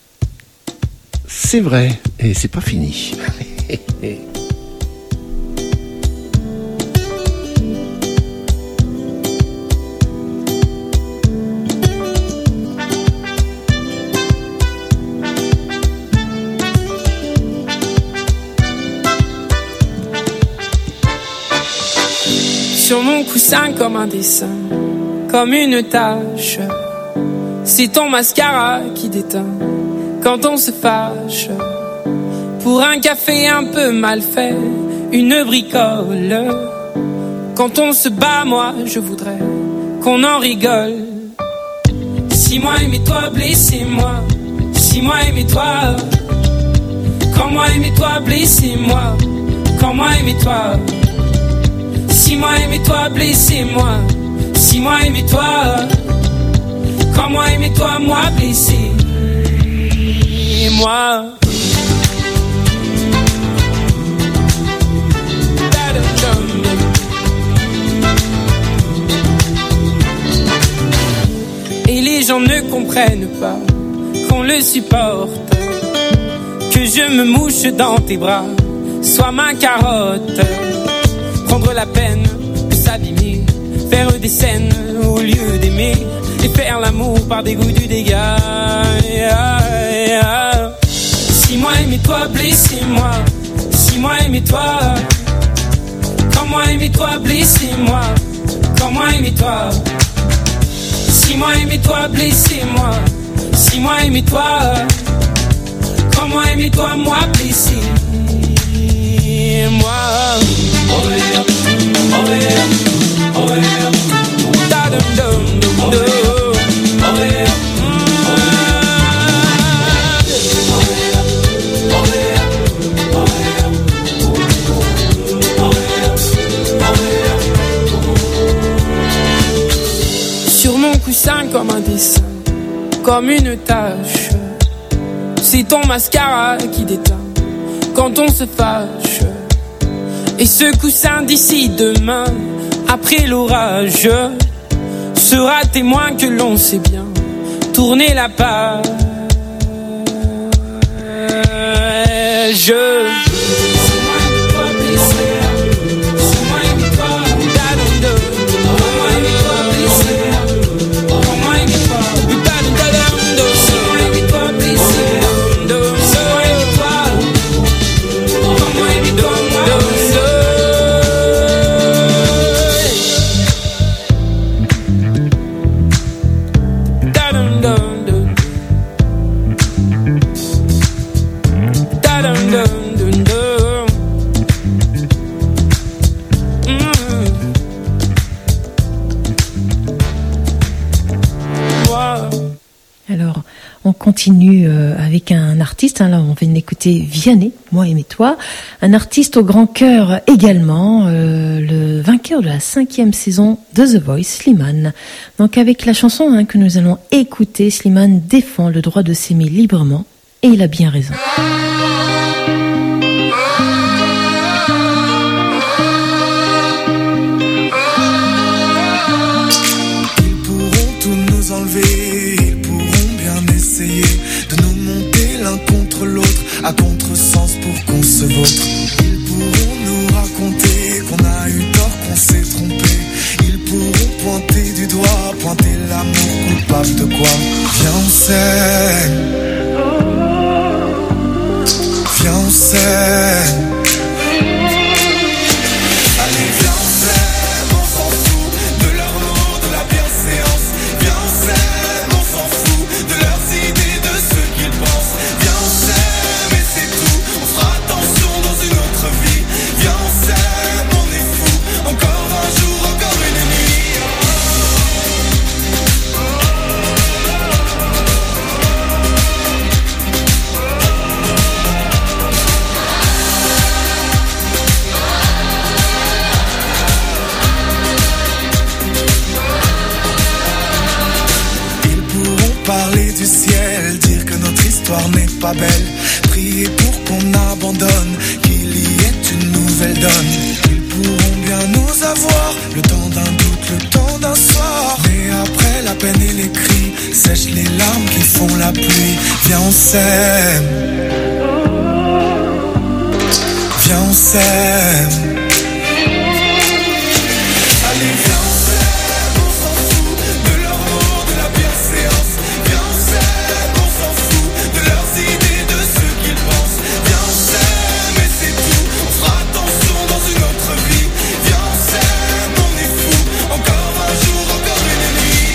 A: C'est vrai, et c'est pas fini.
K: Sur mon coussin comme un dessin, comme une tache, c'est ton mascara qui déteint quand on se fâche. Pour un café un peu mal fait, une bricole. Quand on se bat, moi je voudrais qu'on en rigole. Si moi aimais-toi, blessez-moi. Si moi aimais-toi. Quand moi aimais-toi, blessez-moi. Quand moi aimais-toi. Si moi aimais-toi, blessez-moi. Si moi aimais-toi. Quand moi aimais-toi, moi blessé. Et moi. Et les gens ne comprennent pas qu'on le supporte, que je me mouche dans tes bras, sois ma carotte. Prendre la peine de s'abîmer, faire des scènes au lieu d'aimer, et faire l'amour par dégoût du dégât. Si moi aimais-toi, blessez-moi. Si moi aimais-toi. Quand moi aimais-toi, blessez-moi. Quand moi aimais-toi. Si moi aimais-toi, blessez-moi. Si moi aimais-toi. Quand moi aimais-toi, moi blessé. Moi. Oh yeah, oh yeah, oh yeah. Da dum dum dum dum. Oh yeah. Sur mon coussin comme un dessin, comme une tache. C'est ton mascara qui déteint quand on se fâche. Et ce coussin d'ici demain, après l'orage, sera témoin que l'on sait bien tourner la page.
B: Continue avec un artiste, là on vient d'écouter Vianney, Moi aimais toi, un artiste au grand cœur également, le vainqueur de la 5e saison de The Voice, Slimane. Donc avec la chanson que nous allons écouter, Slimane défend le droit de s'aimer librement et il a bien raison.
D: Ils pourront tout nous enlever, ils pourront bien essayer de nous monter l'un contre l'autre à contresens pour qu'on se vautre. Ils pourront nous raconter qu'on a eu tort, qu'on s'est trompé. Ils pourront pointer du doigt, pointer l'amour coupable de quoi. Viens on s'aime, viens on s'aime. Allez viens on s'aime, on s'en fout de leur mot, de la bienséance. Viens on s'aime, on s'en fout de leurs idées, de ce qu'ils pensent. Viens on s'aime et c'est tout, on fera attention dans une autre vie. Viens on s'aime, on est fou, encore un jour, encore une nuit. Parler du ciel, dire que notre histoire n'est pas belle, prier pour qu'on abandonne, qu'il y ait une nouvelle donne. Ils pourront bien nous avoir, le temps d'un doute, le temps d'un soir, mais après la peine et les cris, sèchent les larmes qui font la pluie. Viens on s'aime, viens on s'aime. Allez viens on s'aime, on s'en fout de leur mot, de la bienséance. Viens on s'aime, on s'en fout de leurs idées, de ce qu'ils pensent. Viens on s'aime et c'est tout, on fera attention dans une autre vie. Viens on s'aime, on est fou, encore un jour, encore une nuit.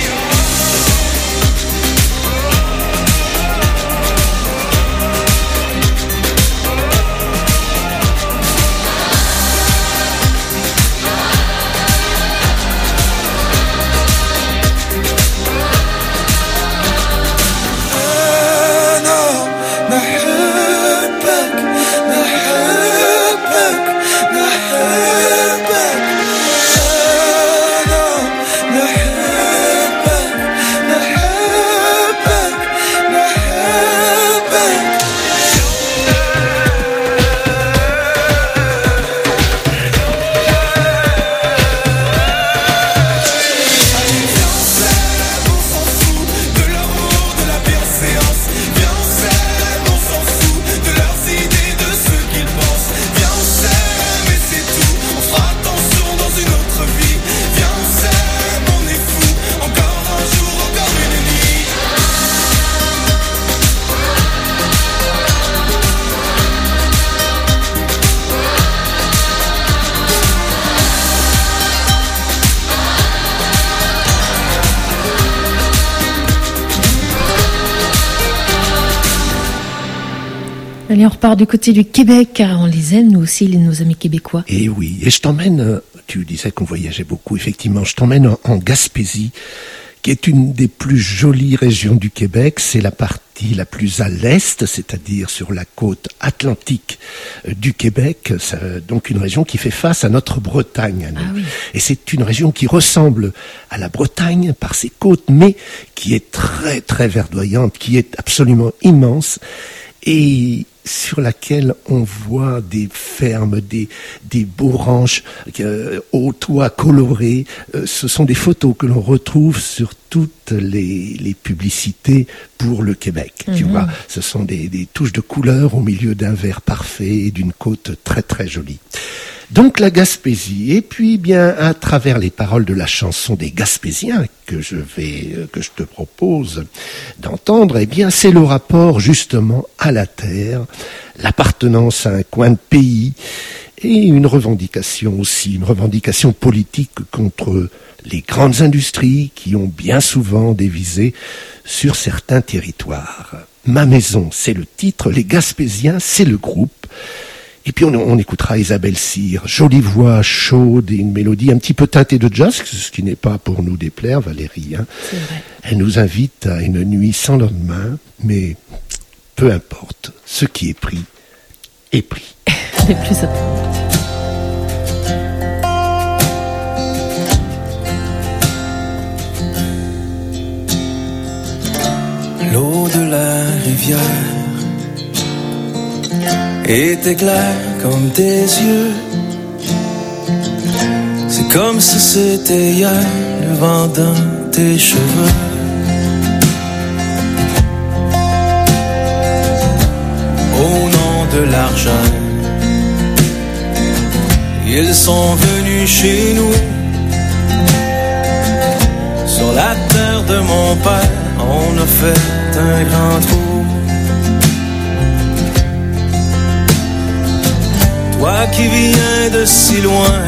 B: Allez, on repart du côté du Québec, car on les aime, nous aussi, nos amis québécois.
A: Et oui, et je t'emmène, tu disais qu'on voyageait beaucoup, effectivement, je t'emmène en Gaspésie, qui est une des plus jolies régions du Québec. C'est la partie la plus à l'est, c'est-à-dire sur la côte atlantique du Québec. C'est donc une région qui fait face à notre Bretagne. À nous.
B: Ah oui.
A: Et c'est une région qui ressemble à la Bretagne par ses côtes, mais qui est très très verdoyante, qui est absolument immense et sur laquelle on voit des fermes, des beaux ranchs aux toits colorés. Ce sont des photos que l'on retrouve sur toutes les publicités pour le Québec. Tu vois, ce sont des touches de couleur au milieu d'un vert parfait et d'une côte très très jolie. Donc la Gaspésie, et puis bien à travers les paroles de la chanson des Gaspésiens que je te propose d'entendre, eh bien c'est le rapport justement à la terre, l'appartenance à un coin de pays et une revendication aussi, une revendication politique contre les grandes industries qui ont bien souvent des visées sur certains territoires. Ma maison, c'est le titre, les Gaspésiens, c'est le groupe. Et puis on écoutera Isabelle Cyr, jolie voix chaude et une mélodie un petit peu teintée de jazz, ce qui n'est pas pour nous déplaire, Valérie. Hein.
B: C'est vrai.
A: Elle nous invite à une nuit sans lendemain, mais peu importe, ce qui est pris est pris.
B: C'est plus important.
D: L'eau de la rivière était claire comme tes yeux. C'est comme si c'était hier, le vent dans tes cheveux. Au nom de l'argent, ils sont venus chez nous. Sur la terre de mon père, on a fait un grand trou. Toi qui viens de si loin,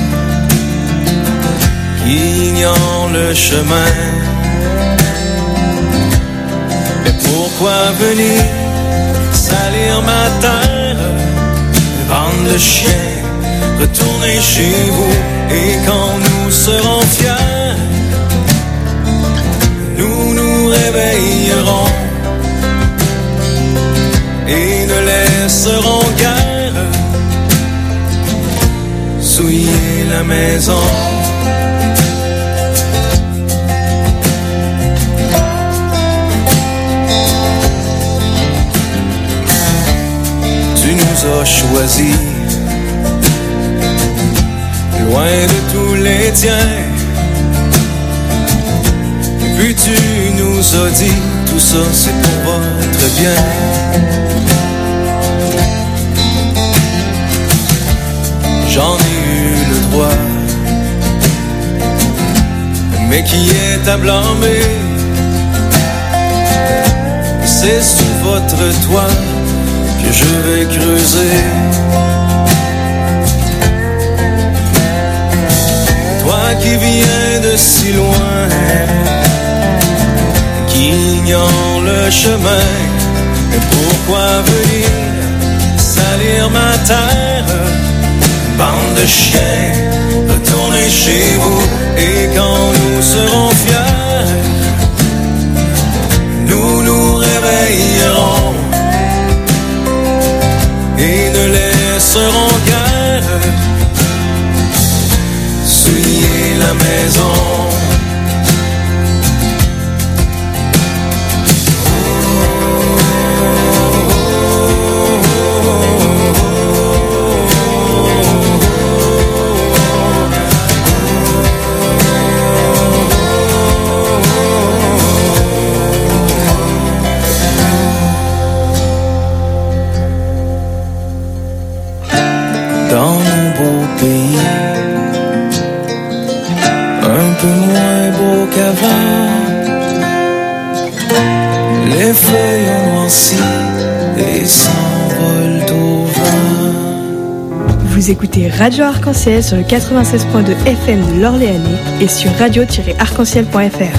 D: qui ignore le chemin, mais pourquoi venir salir ma terre? Bande de chiens, retournez chez vous, et quand nous serons fiers, nous nous réveillerons et ne laisserons guère souiller la maison. Tu nous as choisis, loin de tous les tiens. Puis tu nous as dit, tout ça c'est pour votre bien. J'en ai eu le droit, mais qui est à blâmer? C'est sous votre toit que je vais creuser. Toi qui viens de si loin, qui ignore le chemin, mais pourquoi venir salir ma terre? Bande de chiens, retournez chez vous, et quand nous serons fiers, nous nous réveillerons et ne laisserons guère souiller la maison. Dans mon beau pays, un peu moins beau qu'avant, les feuilles ont noirci et s'envolent au vent.
G: Vous écoutez Radio Arc-en-Ciel sur le 96.2 FM de l'Orléanais et sur radio-arc-en-ciel.fr.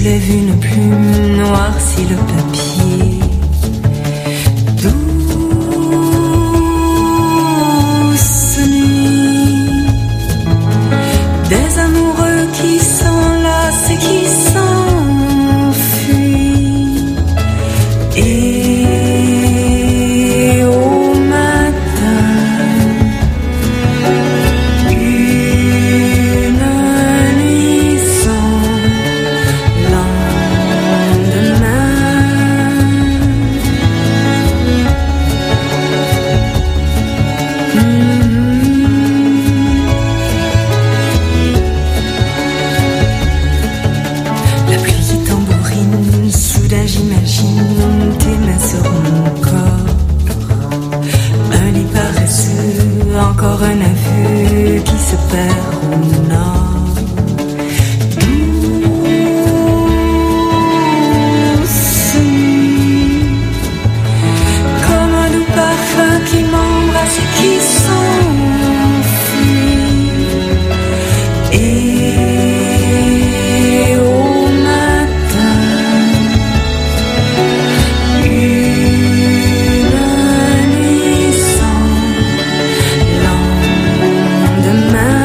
L: soulève une plume, noircit le papier. Douce nuit, des amoureux qui s'enlacent et qui s'enfuient. Et au matin, une nuit sans la pluie qui tambourine, soudain j'imagine tes mains sur mon corps. Un lit paresseux, encore un aveu qui se perd au nord. Douce nuit, comme un doux parfum qui m'embrasse et qui s'enfuit. Et au matin, une nuit sans lendemain.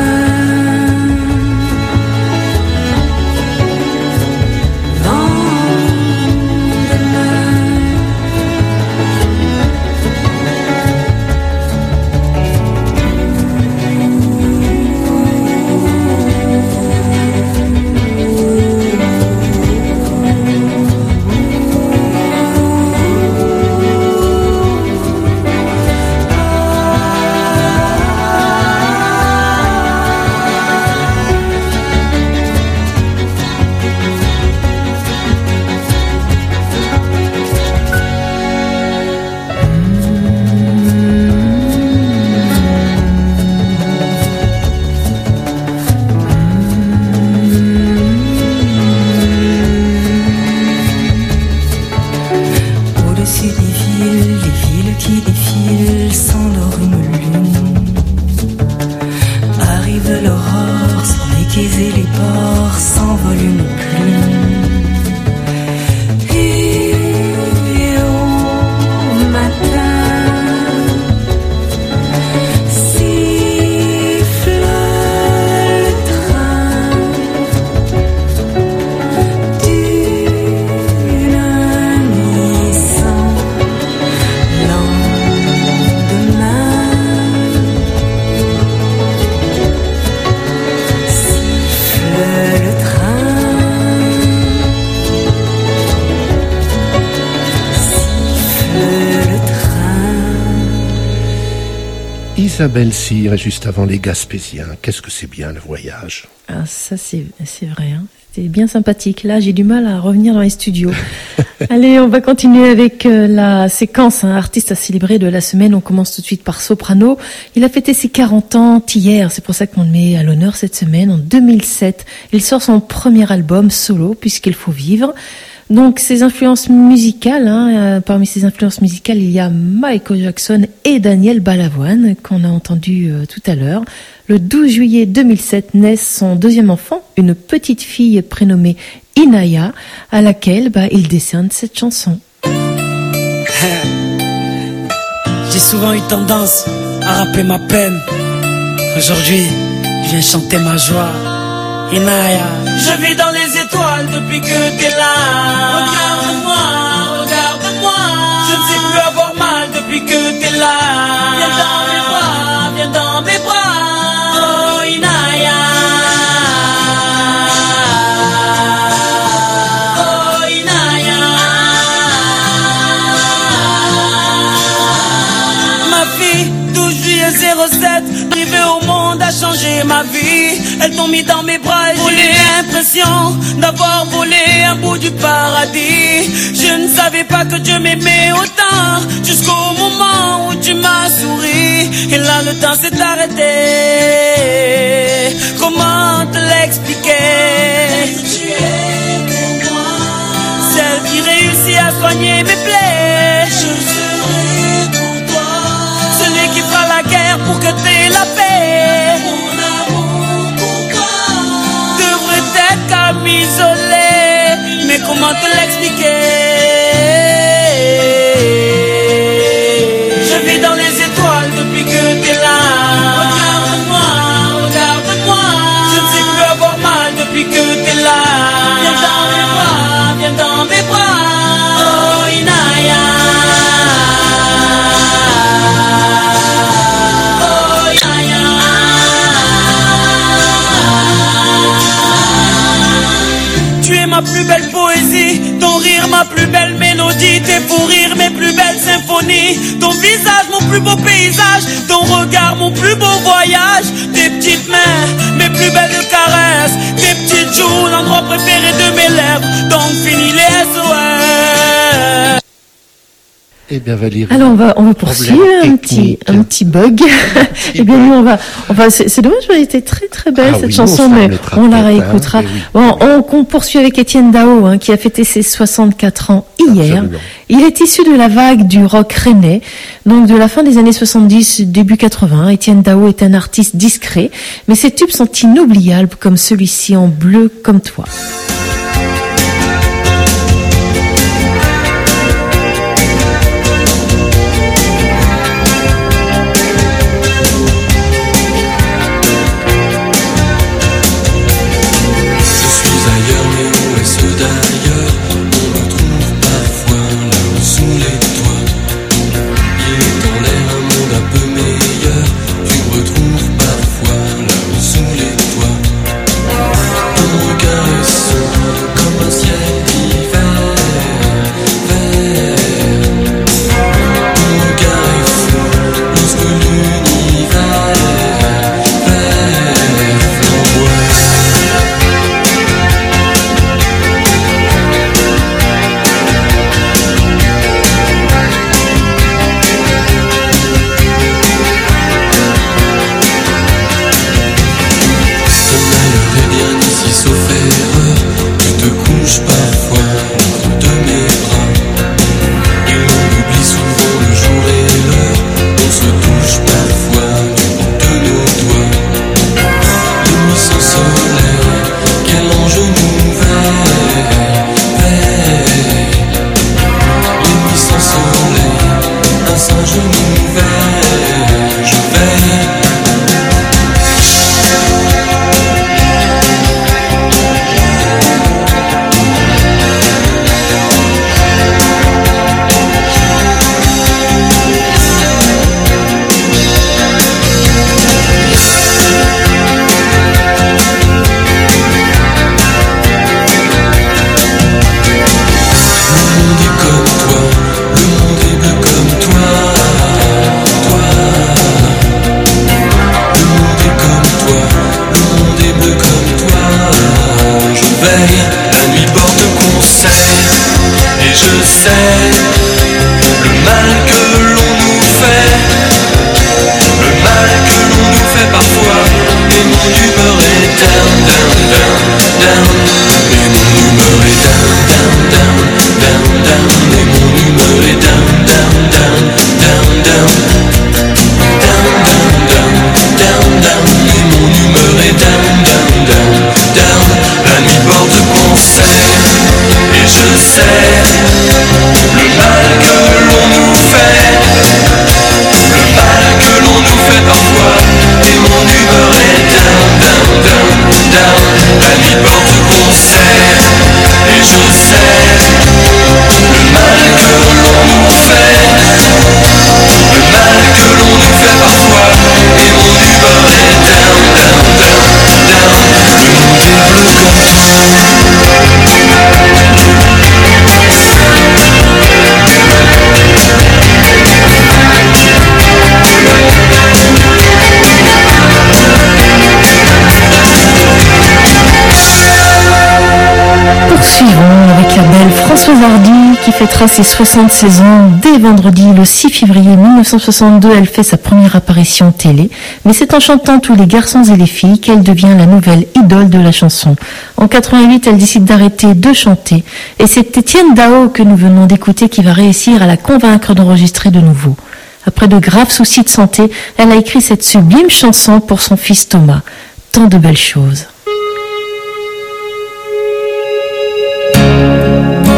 L: Au-dessus des villes qui défilent, s'endort une lune. Arrive l'aurore, sur les quais et les ports, s'envole une plume. Et au matin, siffle le train d'une nuit sans lendemain. Siffle le train, siffle le train.
A: Isabelle Cyr, et juste avant les Gaspésiens. Qu'est-ce que c'est bien le voyage.
B: Ah, ça c'est vrai, hein. C'était bien sympathique. Là, j'ai du mal à revenir dans les studios. Allez, on va continuer avec la séquence artiste à célébrer de la semaine. On commence tout de suite par Soprano. Il a fêté ses 40 ans hier. C'est pour ça qu'on le met à l'honneur cette semaine. En 2007, il sort son premier album solo, Puisqu'il faut vivre. Donc, ses influences musicales, parmi ses influences musicales, il y a Michael Jackson et Daniel Balavoine, qu'on a entendu tout à l'heure. Le 12 juillet 2007 naît son deuxième enfant, une petite fille prénommée Inaya, à laquelle il décerne cette chanson.
M: J'ai souvent eu tendance à rapper ma peine. Aujourd'hui, je viens chanter ma joie. Inaya, je vis dans les étoiles depuis que t'es là. Regarde-moi, regarde-moi. Je ne sais plus avoir mal depuis que t'es là. Viens dans mes bras, viens dans mes bras. Oh Inaya, oh Inaya. Ma fille, 12 juillet 07, arrivée au monde a changé ma vie. Elles t'ont mis dans mes bras et j'ai l'impression d'avoir volé un bout du paradis. Je ne savais pas que Dieu m'aimait autant, jusqu'au moment où tu m'as souri. Et là le temps s'est arrêté. Comment te l'expliquer? Celle qui réussit à soigner mes plaies. Je serai pour toi celui qui fera la guerre pour que t'aies la paix. Mon amour pour toi devrait être comme isolé. comment te l'expliquer. Je vis dans les étoiles depuis que t'es là. Regarde-moi, regarde-moi. Je ne sais plus avoir mal depuis que t'es là. Viens dans mes bras, viens dans mes bras. Oh Inaya. Oh Inaya. Tu es ma plus belle poésie, ton rire ma plus belle mélodie, tes fous rires mes plus belles symphonies, ton visage mon plus beau paysage, ton regard mon plus beau voyage, tes petites mains mes plus belles caresses, tes petites joues l'endroit préféré de mes lèvres, donc fini les SOS.
A: Eh bien Valérie.
B: Alors on va poursuivre un petit bug. Eh bien nous on va c'est dommage, elle était très très belle cette chanson, mais on la réécoutera.
A: Oui.
B: Bon, on poursuit avec Étienne Dao qui a fêté ses 64 ans hier.
A: Absolument.
B: Il est issu de la vague du rock rennais, donc de la fin des années 70, début 80. Étienne Dao est un artiste discret, mais ses tubes sont inoubliables comme celui-ci en bleu comme toi. Qui fêtera ses 76 ans dès vendredi le 6 février 1962. Elle fait sa première apparition télé, mais c'est en chantant Tous les garçons et les filles qu'elle devient la nouvelle idole de la chanson. En 88, elle décide d'arrêter de chanter et c'est Étienne Dao que nous venons d'écouter qui va réussir à la convaincre d'enregistrer de nouveau. Après de graves soucis de santé, elle a écrit cette sublime chanson pour son fils Thomas. Tant de belles choses.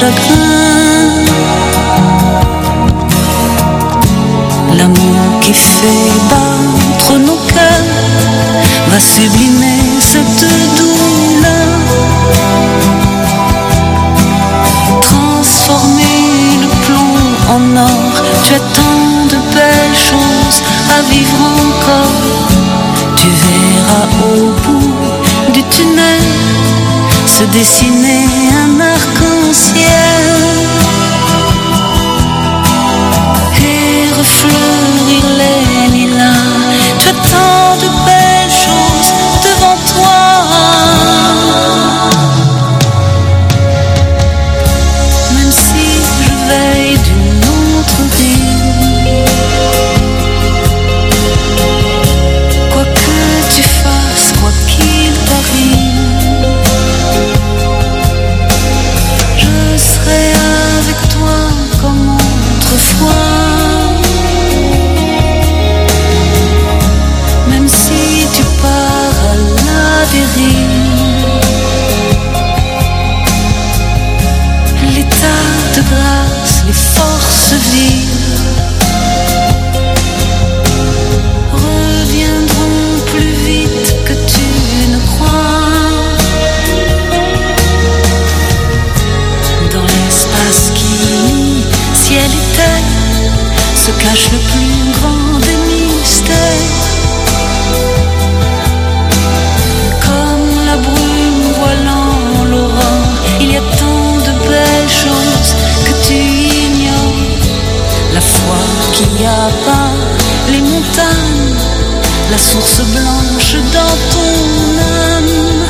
L: chagrin. L'amour qui fait battre nos cœurs va sublimer cette douleur, transformer le plomb en or. Tu as tant de belles choses à vivre encore. Tu verras au bout du tunnel se dessiner un arc-en-ciel et refleurir les lilas. Tu as tant de belles choses devant toi. Même si je veille d'une autre ville, quoi que tu fasses, quoi qu'il t'arrive, je serai avec toi comme autrefois. Même si tu pars à la dérive, l'état de grâce, les forces vives reviendront plus vite que tu ne crois. Dans l'espace qui unit ciel et terre se cache le plus grand des mystères. Comme la brume voilant l'aurore, il y a tant de belles choses que tu ignores. La foi qui abat les montagnes, la source blanche dans ton âme.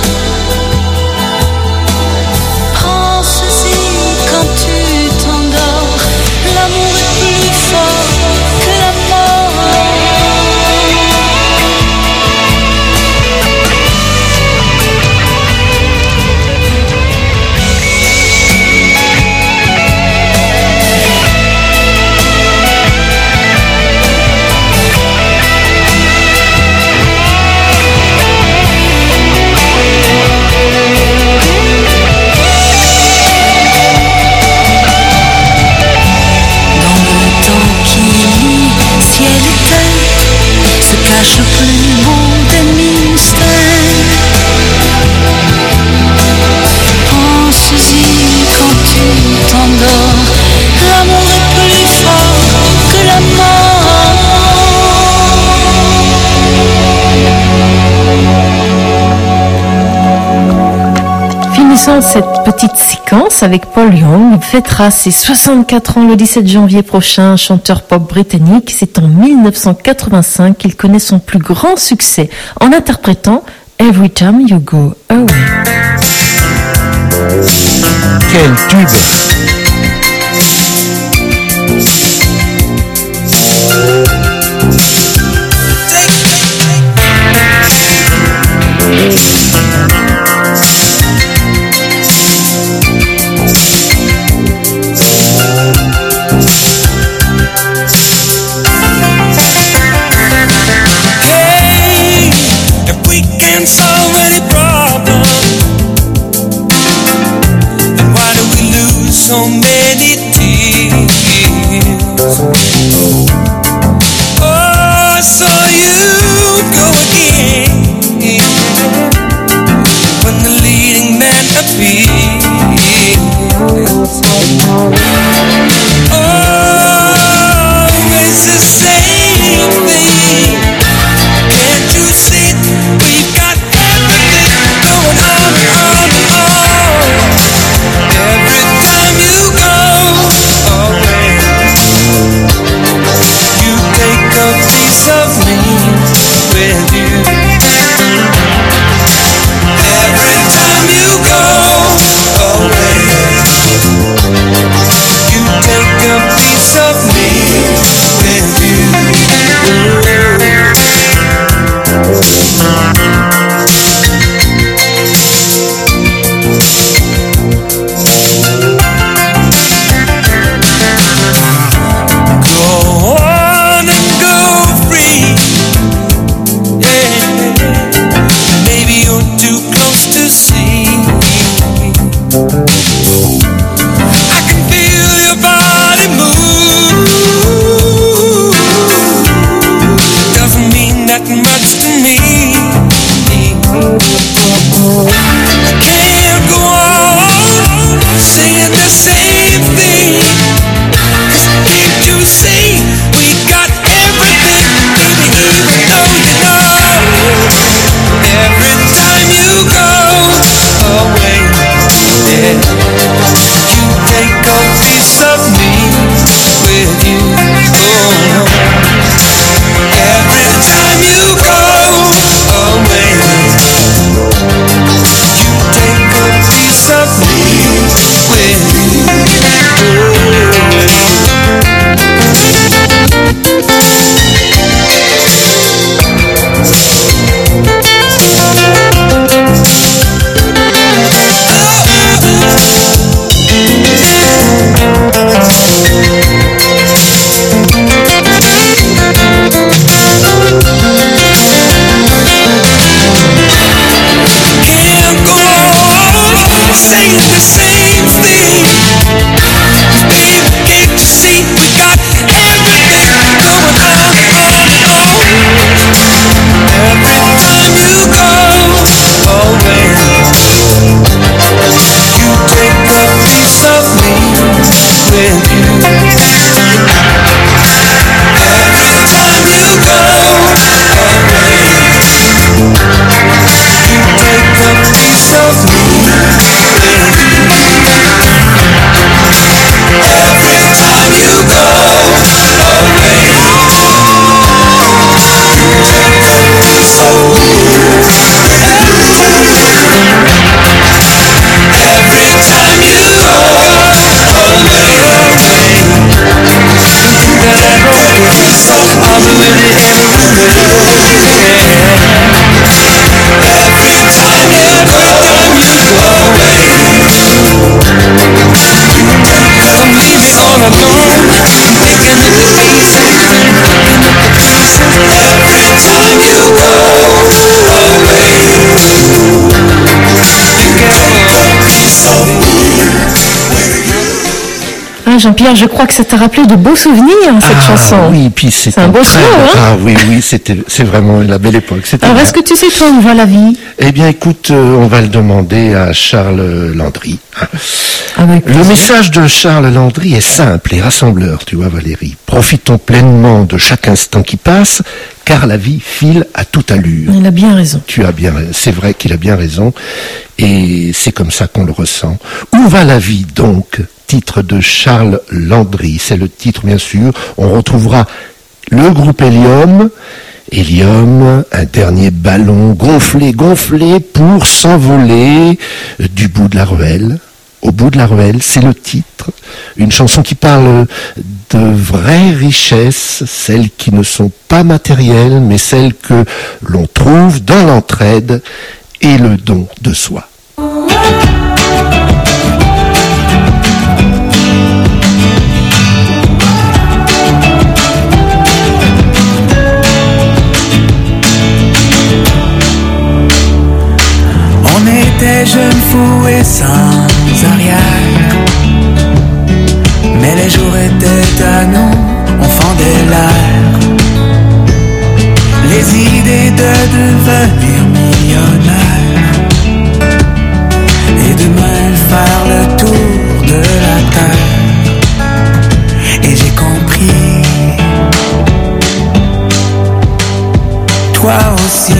L: Pense-y quand tu t'endors, l'amour est plus fort que la mort. Se cache le plus beau des mystères. Pense-y quand tu t'endors, l'amour est plus fort que la
B: mort. Finissons cette petite séquence avec Paul Young. Il fêtera ses 64 ans le 17 janvier prochain, chanteur pop britannique. C'est en 1985 qu'il connaît son plus grand succès en interprétant Every Time You Go Away.
A: Quel tube!
D: Solve any problem, then why do we lose so many tears? Oh, so you go again.
B: Ah, Jean-Pierre, je crois que ça t'a rappelé de beaux souvenirs, cette chanson.
A: Oui, puis c'est
B: un beau slow, hein.
A: Ah oui, c'est vraiment la belle époque.
B: Alors, est-ce que tu sais, toi, où va la vie?
A: Eh bien, écoute, on va le demander à Charles Landry. Le message de Charles Landry est simple et rassembleur, tu vois, Valérie. Profitons pleinement de chaque instant qui passe, car la vie file à toute allure.
B: Il a bien raison.
A: Tu as bien, c'est vrai qu'il a bien raison, et c'est comme ça qu'on le ressent. Où va la vie donc? Titre de Charles Landry, c'est le titre bien sûr. On retrouvera le groupe Hélium, un dernier ballon gonflé pour s'envoler du bout de la ruelle. Au bout de la ruelle, c'est le titre. Une chanson qui parle de vraies richesses, celles qui ne sont pas matérielles, mais celles que l'on trouve dans l'entraide et le don de soi.
D: On était jeunes fous et sans arrière, mais les jours étaient à nous, on fendait l'air. Les idées de devenir millionnaire et de même faire le tour de la terre. Et j'ai compris, toi aussi.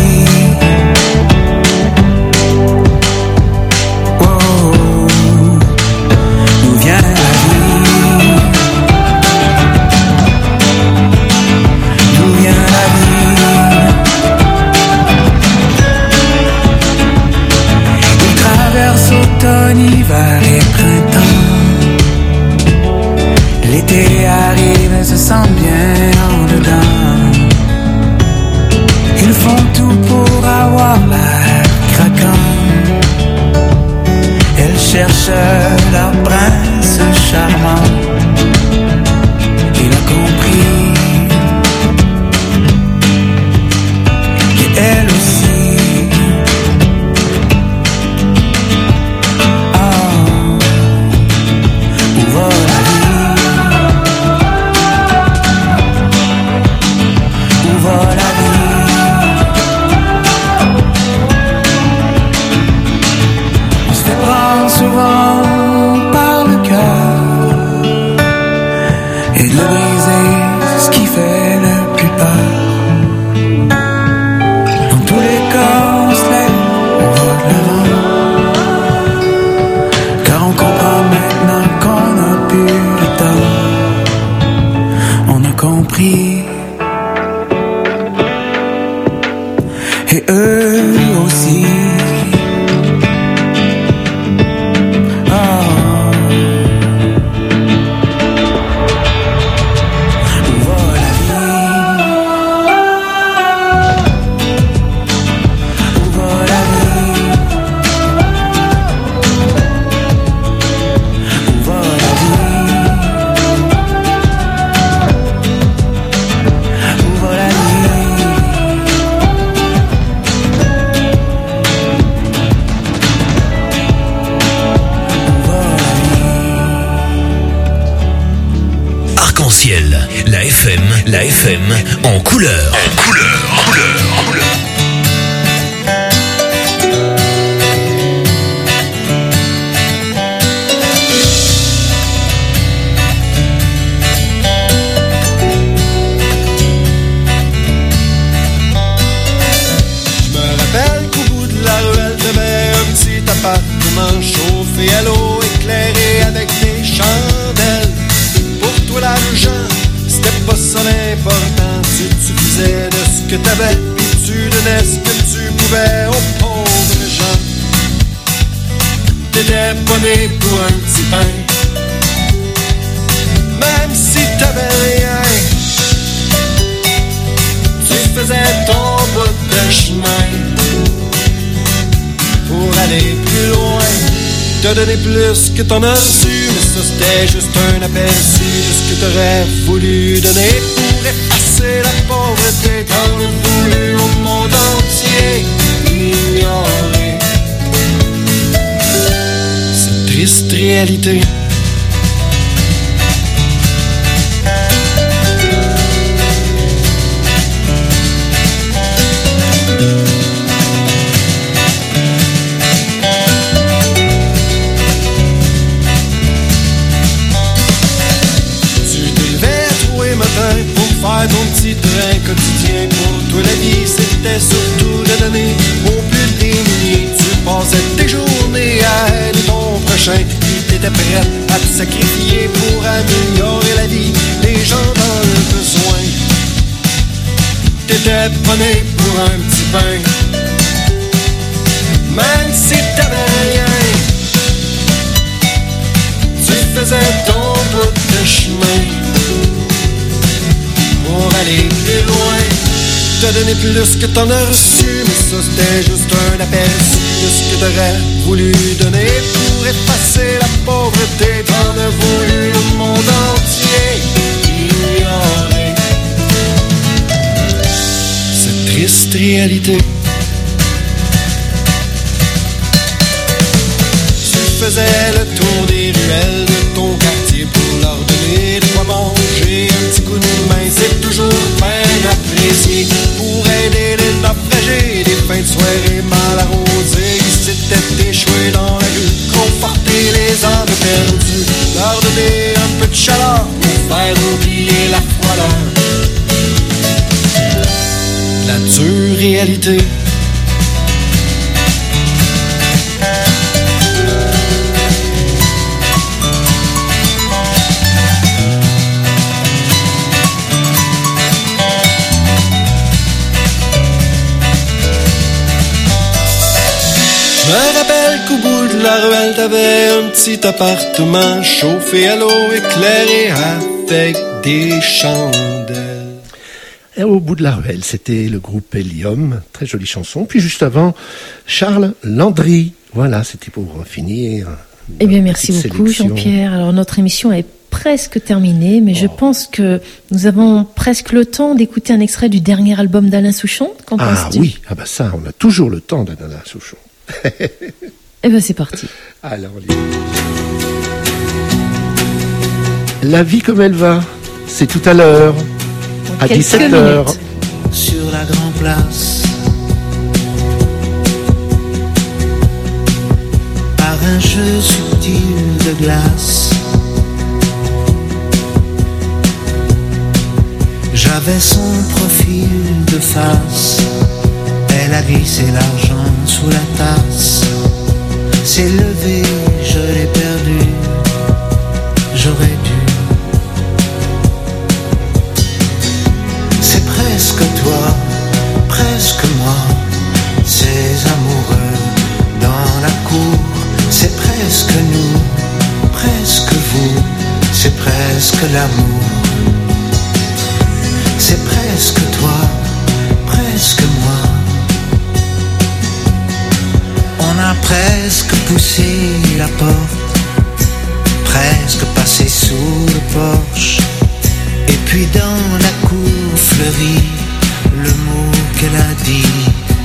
D: Hiver et printemps, l'été arrive et se sent bien en dedans. Ils font tout pour avoir l'air craquant. Elles cherchent leur prince charmant. Il a compris qu'elle aussi. Et eux aussi.
I: La FM en couleur. En couleur.
N: Je me rappelle qu'au bout de la ruelle devait un petit appartement chauffé à l'eau, éclairé avec des chandelles. Pour toi l'argent, c'était pas ça l'important. Tu faisais de ce que t'avais, puis tu donnais ce que tu pouvais aux pauvres gens. T'étais pas né pour un petit pain, même si t'avais rien. Tu faisais ton bout de chemin pour aller plus loin. T'as donné plus que t'en as reçu, mais ça c'était juste un aperçu de ce que t'aurais voulu donner pour effacer la pauvreté. T'en as voulu au monde entier ignorer cette triste réalité. à te sacrifier pour améliorer la vie des gens dans le besoin. T'étais pas né pour un petit pain, même si t'avais rien, tu faisais ton bout de chemin pour aller plus loin. T'as donné plus que t'en as reçu, mais ça c'était juste un aperçu de ce que t'aurais voulu donner pour effacer la pauvreté. T'en as voulu le monde entier ignorer cette triste réalité. Tu faisais le tour des ruelles de ton quartier pour leur donner de quoi manger, un petit coup de main, c'est toujours bien apprécié. Pour aider les naufragés, des fins de soirée mal arrosées, ils s'étaient échoués dans la rue, conforter les âmes perdues, leur donner un peu de chaleur pour faire oublier la froideur, la dure réalité. Je me rappelle qu'au bout de la ruelle, t'avais un petit appartement chauffé à l'eau, éclairé avec des chandelles.
A: Et au bout de la ruelle, c'était le groupe Hélium, très jolie chanson. Puis juste avant, Charles Landry. Voilà, c'était pour finir.
B: Eh bien, merci beaucoup Jean-Pierre. Alors notre émission est presque terminée, mais je pense que nous avons presque le temps d'écouter un extrait du dernier album d'Alain Souchon. Qu'en penses-tu ?
A: Oui, ah bah ça, on a toujours le temps d'Alain Souchon.
B: Eh ben c'est parti.
A: Alors, la vie comme elle va, c'est tout à l'heure, à 17h.
H: Sur la grande place, par un jeu subtil de glace, j'avais son profil de face. Elle a glissé l'argent sous la tasse, s'est levée, je l'ai perdu, j'aurais dû. C'est presque toi, presque moi, ces amoureux dans la cour. C'est presque nous, presque vous, c'est presque l'amour. C'est presque toi, presque moi. On a presque poussé la porte, presque passé sous le porche, et puis dans la cour fleurie, le mot qu'elle a dit.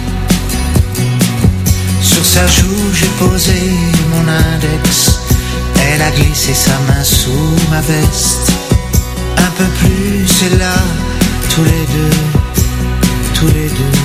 H: Sur sa joue j'ai posé mon index, elle a glissé sa main sous ma veste. Un peu plus et là, tous les deux, tous les deux.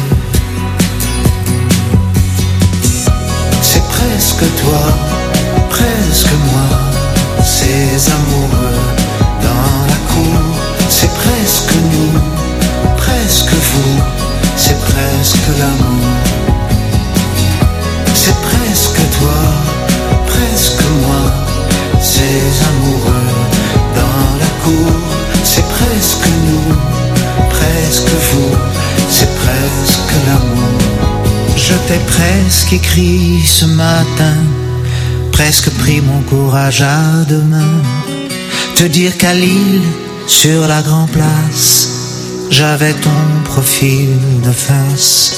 H: C'est presque toi, presque moi, ces amoureux dans la cour. C'est presque nous, presque vous, c'est presque l'amour. C'est presque toi, presque moi, ces amoureux dans la cour. C'est presque nous, presque vous, c'est presque l'amour. Je t'ai presque écrit ce matin, presque pris mon courage à deux mains, te dire qu'à Lille, sur la grande place, j'avais ton profil de face.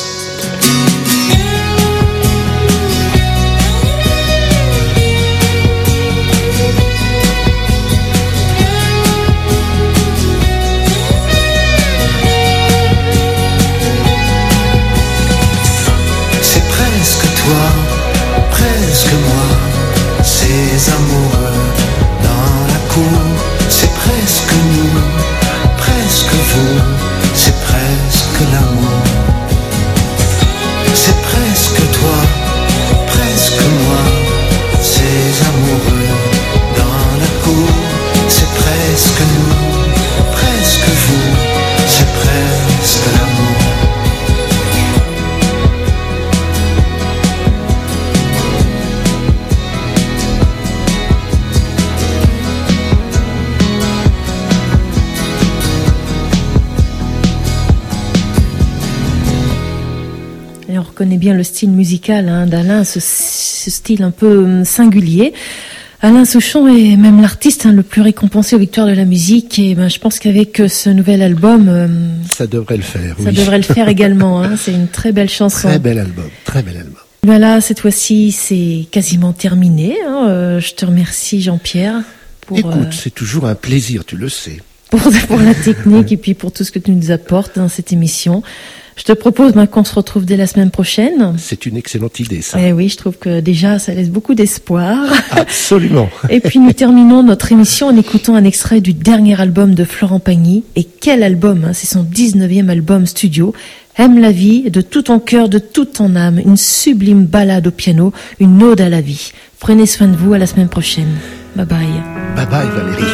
H: Presque moi, ces amoureux dans la cour. C'est presque nous, presque vous, c'est presque l'amour. C'est presque toi, presque moi, ces amoureux dans la cour. C'est presque nous, presque vous, c'est presque l'amour.
B: reconnaît bien le style musical d'Alain, ce style un peu singulier. Alain Souchon est même l'artiste le plus récompensé aux Victoires de la musique, et je pense qu'avec ce nouvel album,
A: ça devrait le faire.
B: Ça devrait le faire également. C'est une très belle chanson.
A: Très bel album, très bel album.
B: Voilà, cette fois-ci, c'est quasiment terminé. Je te remercie, Jean-Pierre.
A: Écoute, c'est toujours un plaisir, tu le sais.
B: Pour la technique et puis pour tout ce que tu nous apportes dans cette émission. Je te propose qu'on se retrouve dès la semaine prochaine.
A: C'est une excellente idée, ça.
B: Oui, je trouve que déjà, ça laisse beaucoup d'espoir.
A: Absolument.
B: Et puis, nous terminons notre émission en écoutant un extrait du dernier album de Florent Pagny. Et quel album, c'est son 19e album studio. Aime la vie, de tout ton cœur, de toute ton âme. Une sublime ballade au piano, une ode à la vie. Prenez soin de vous, à la semaine prochaine. Bye bye.
A: Bye bye, Valérie.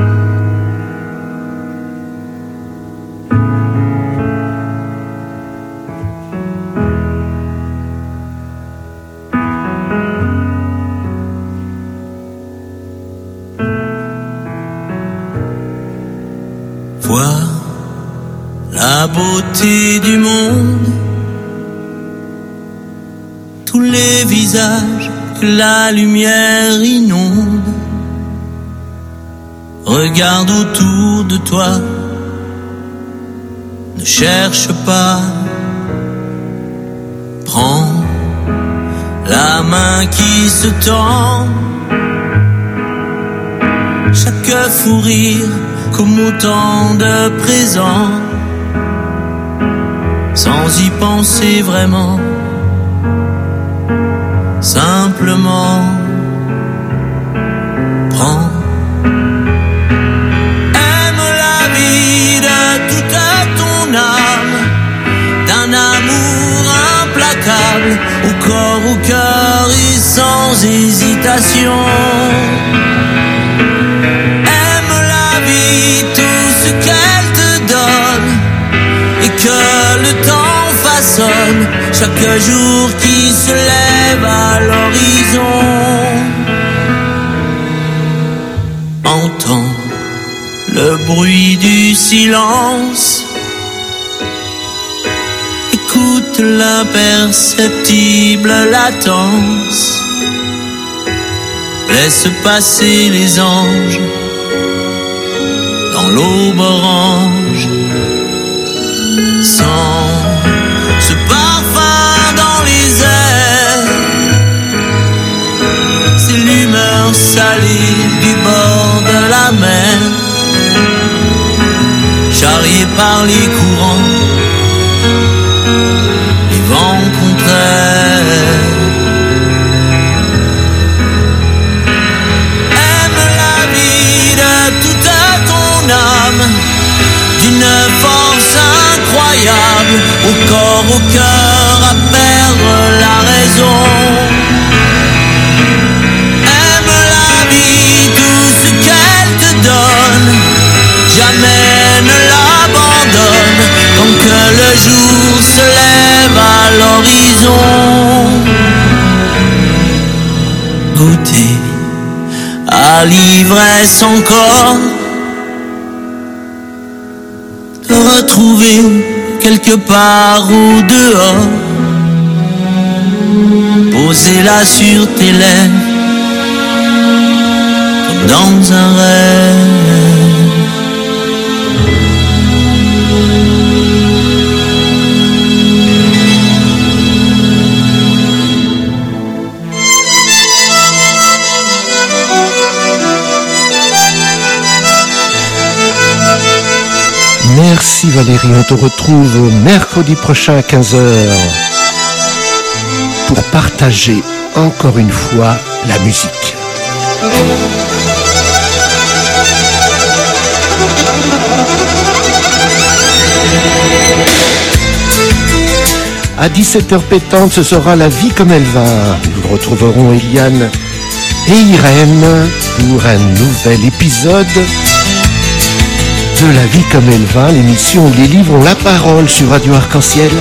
J: Vois la beauté du monde, tous les visages que la lumière inonde. Regarde autour de toi, ne cherche pas, prends la main qui se tend, chaque fou rire comme autant de présents, sans y penser vraiment, simplement prends. Aime la vie de toute ton âme, d'un amour implacable, au corps, au cœur et sans hésitation. Tout ce qu'elle te donne et que le temps façonne chaque jour qui se lève à l'horizon. Entends le bruit du silence, écoute l'imperceptible latence, laisse passer les anges dans l'aube orange, sans ce parfum dans les airs, c'est l'humeur salée du bord de la mer, charriée par les courants, les vents contraires. D'une force incroyable, au corps, au cœur, à perdre la raison. Aime la vie, tout ce qu'elle te donne, jamais ne l'abandonne, tant que le jour se lève à l'horizon. Goûter à l'ivresse encore, te retrouver quelque part au dehors, posez-la sur tes lèvres comme dans un rêve.
A: Merci Valérie, on te retrouve mercredi prochain à 15h pour partager encore une fois la musique. À 17h pétante, ce sera La vie comme elle va. Nous retrouverons Eliane et Irène pour un nouvel épisode de La vie comme elle va, l'émission où les livres ont la parole sur Radio Arc-en-Ciel.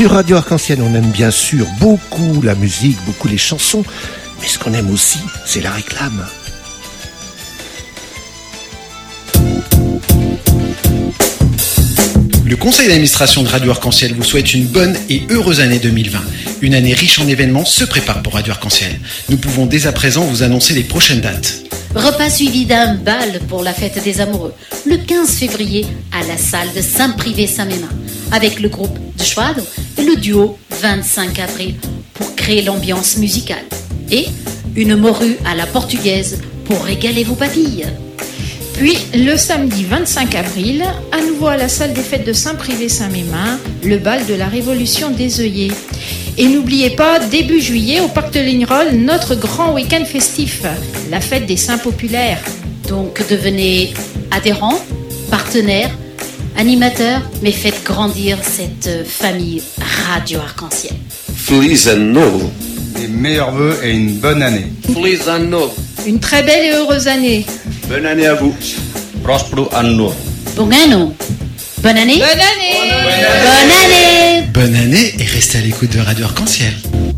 A: Sur Radio Arc-en-Ciel, on aime bien sûr beaucoup la musique, beaucoup les chansons, mais ce qu'on aime aussi, c'est la réclame.
O: Le conseil d'administration de Radio Arc-en-Ciel vous souhaite une bonne et heureuse année 2020. Une année riche en événements se prépare pour Radio Arc-en-Ciel. Nous pouvons dès à présent vous annoncer les prochaines dates.
P: Repas suivi d'un bal pour la fête des amoureux, le 15 février à la salle de Saint-Privé-Saint-Mémin, avec le groupe de Schwado et le duo 25 avril pour créer l'ambiance musicale. Et une morue à la portugaise pour régaler vos papilles.
Q: Puis, le samedi 25 avril, à nouveau à la salle des fêtes de Saint-Privé-Saint-Mémin, le bal de la Révolution des œillets. Et n'oubliez pas, début juillet, au Parc de Lignerolles, notre grand week-end festif, la fête des Saints populaires.
P: Donc devenez adhérents, partenaires, animateurs, mais faites grandir cette famille Radio Arc-en-Ciel.
R: Feliz Ano.
S: Les meilleurs vœux et une bonne année.
R: Feliz Ano.
Q: Une très belle et heureuse année.
R: Bonne année à vous. Prospero anno.
P: Bon anno. Bonne année.
Q: Bonne année.
P: Bonne année.
O: Bonne année et restez à l'écoute de Radio Arc-en-Ciel.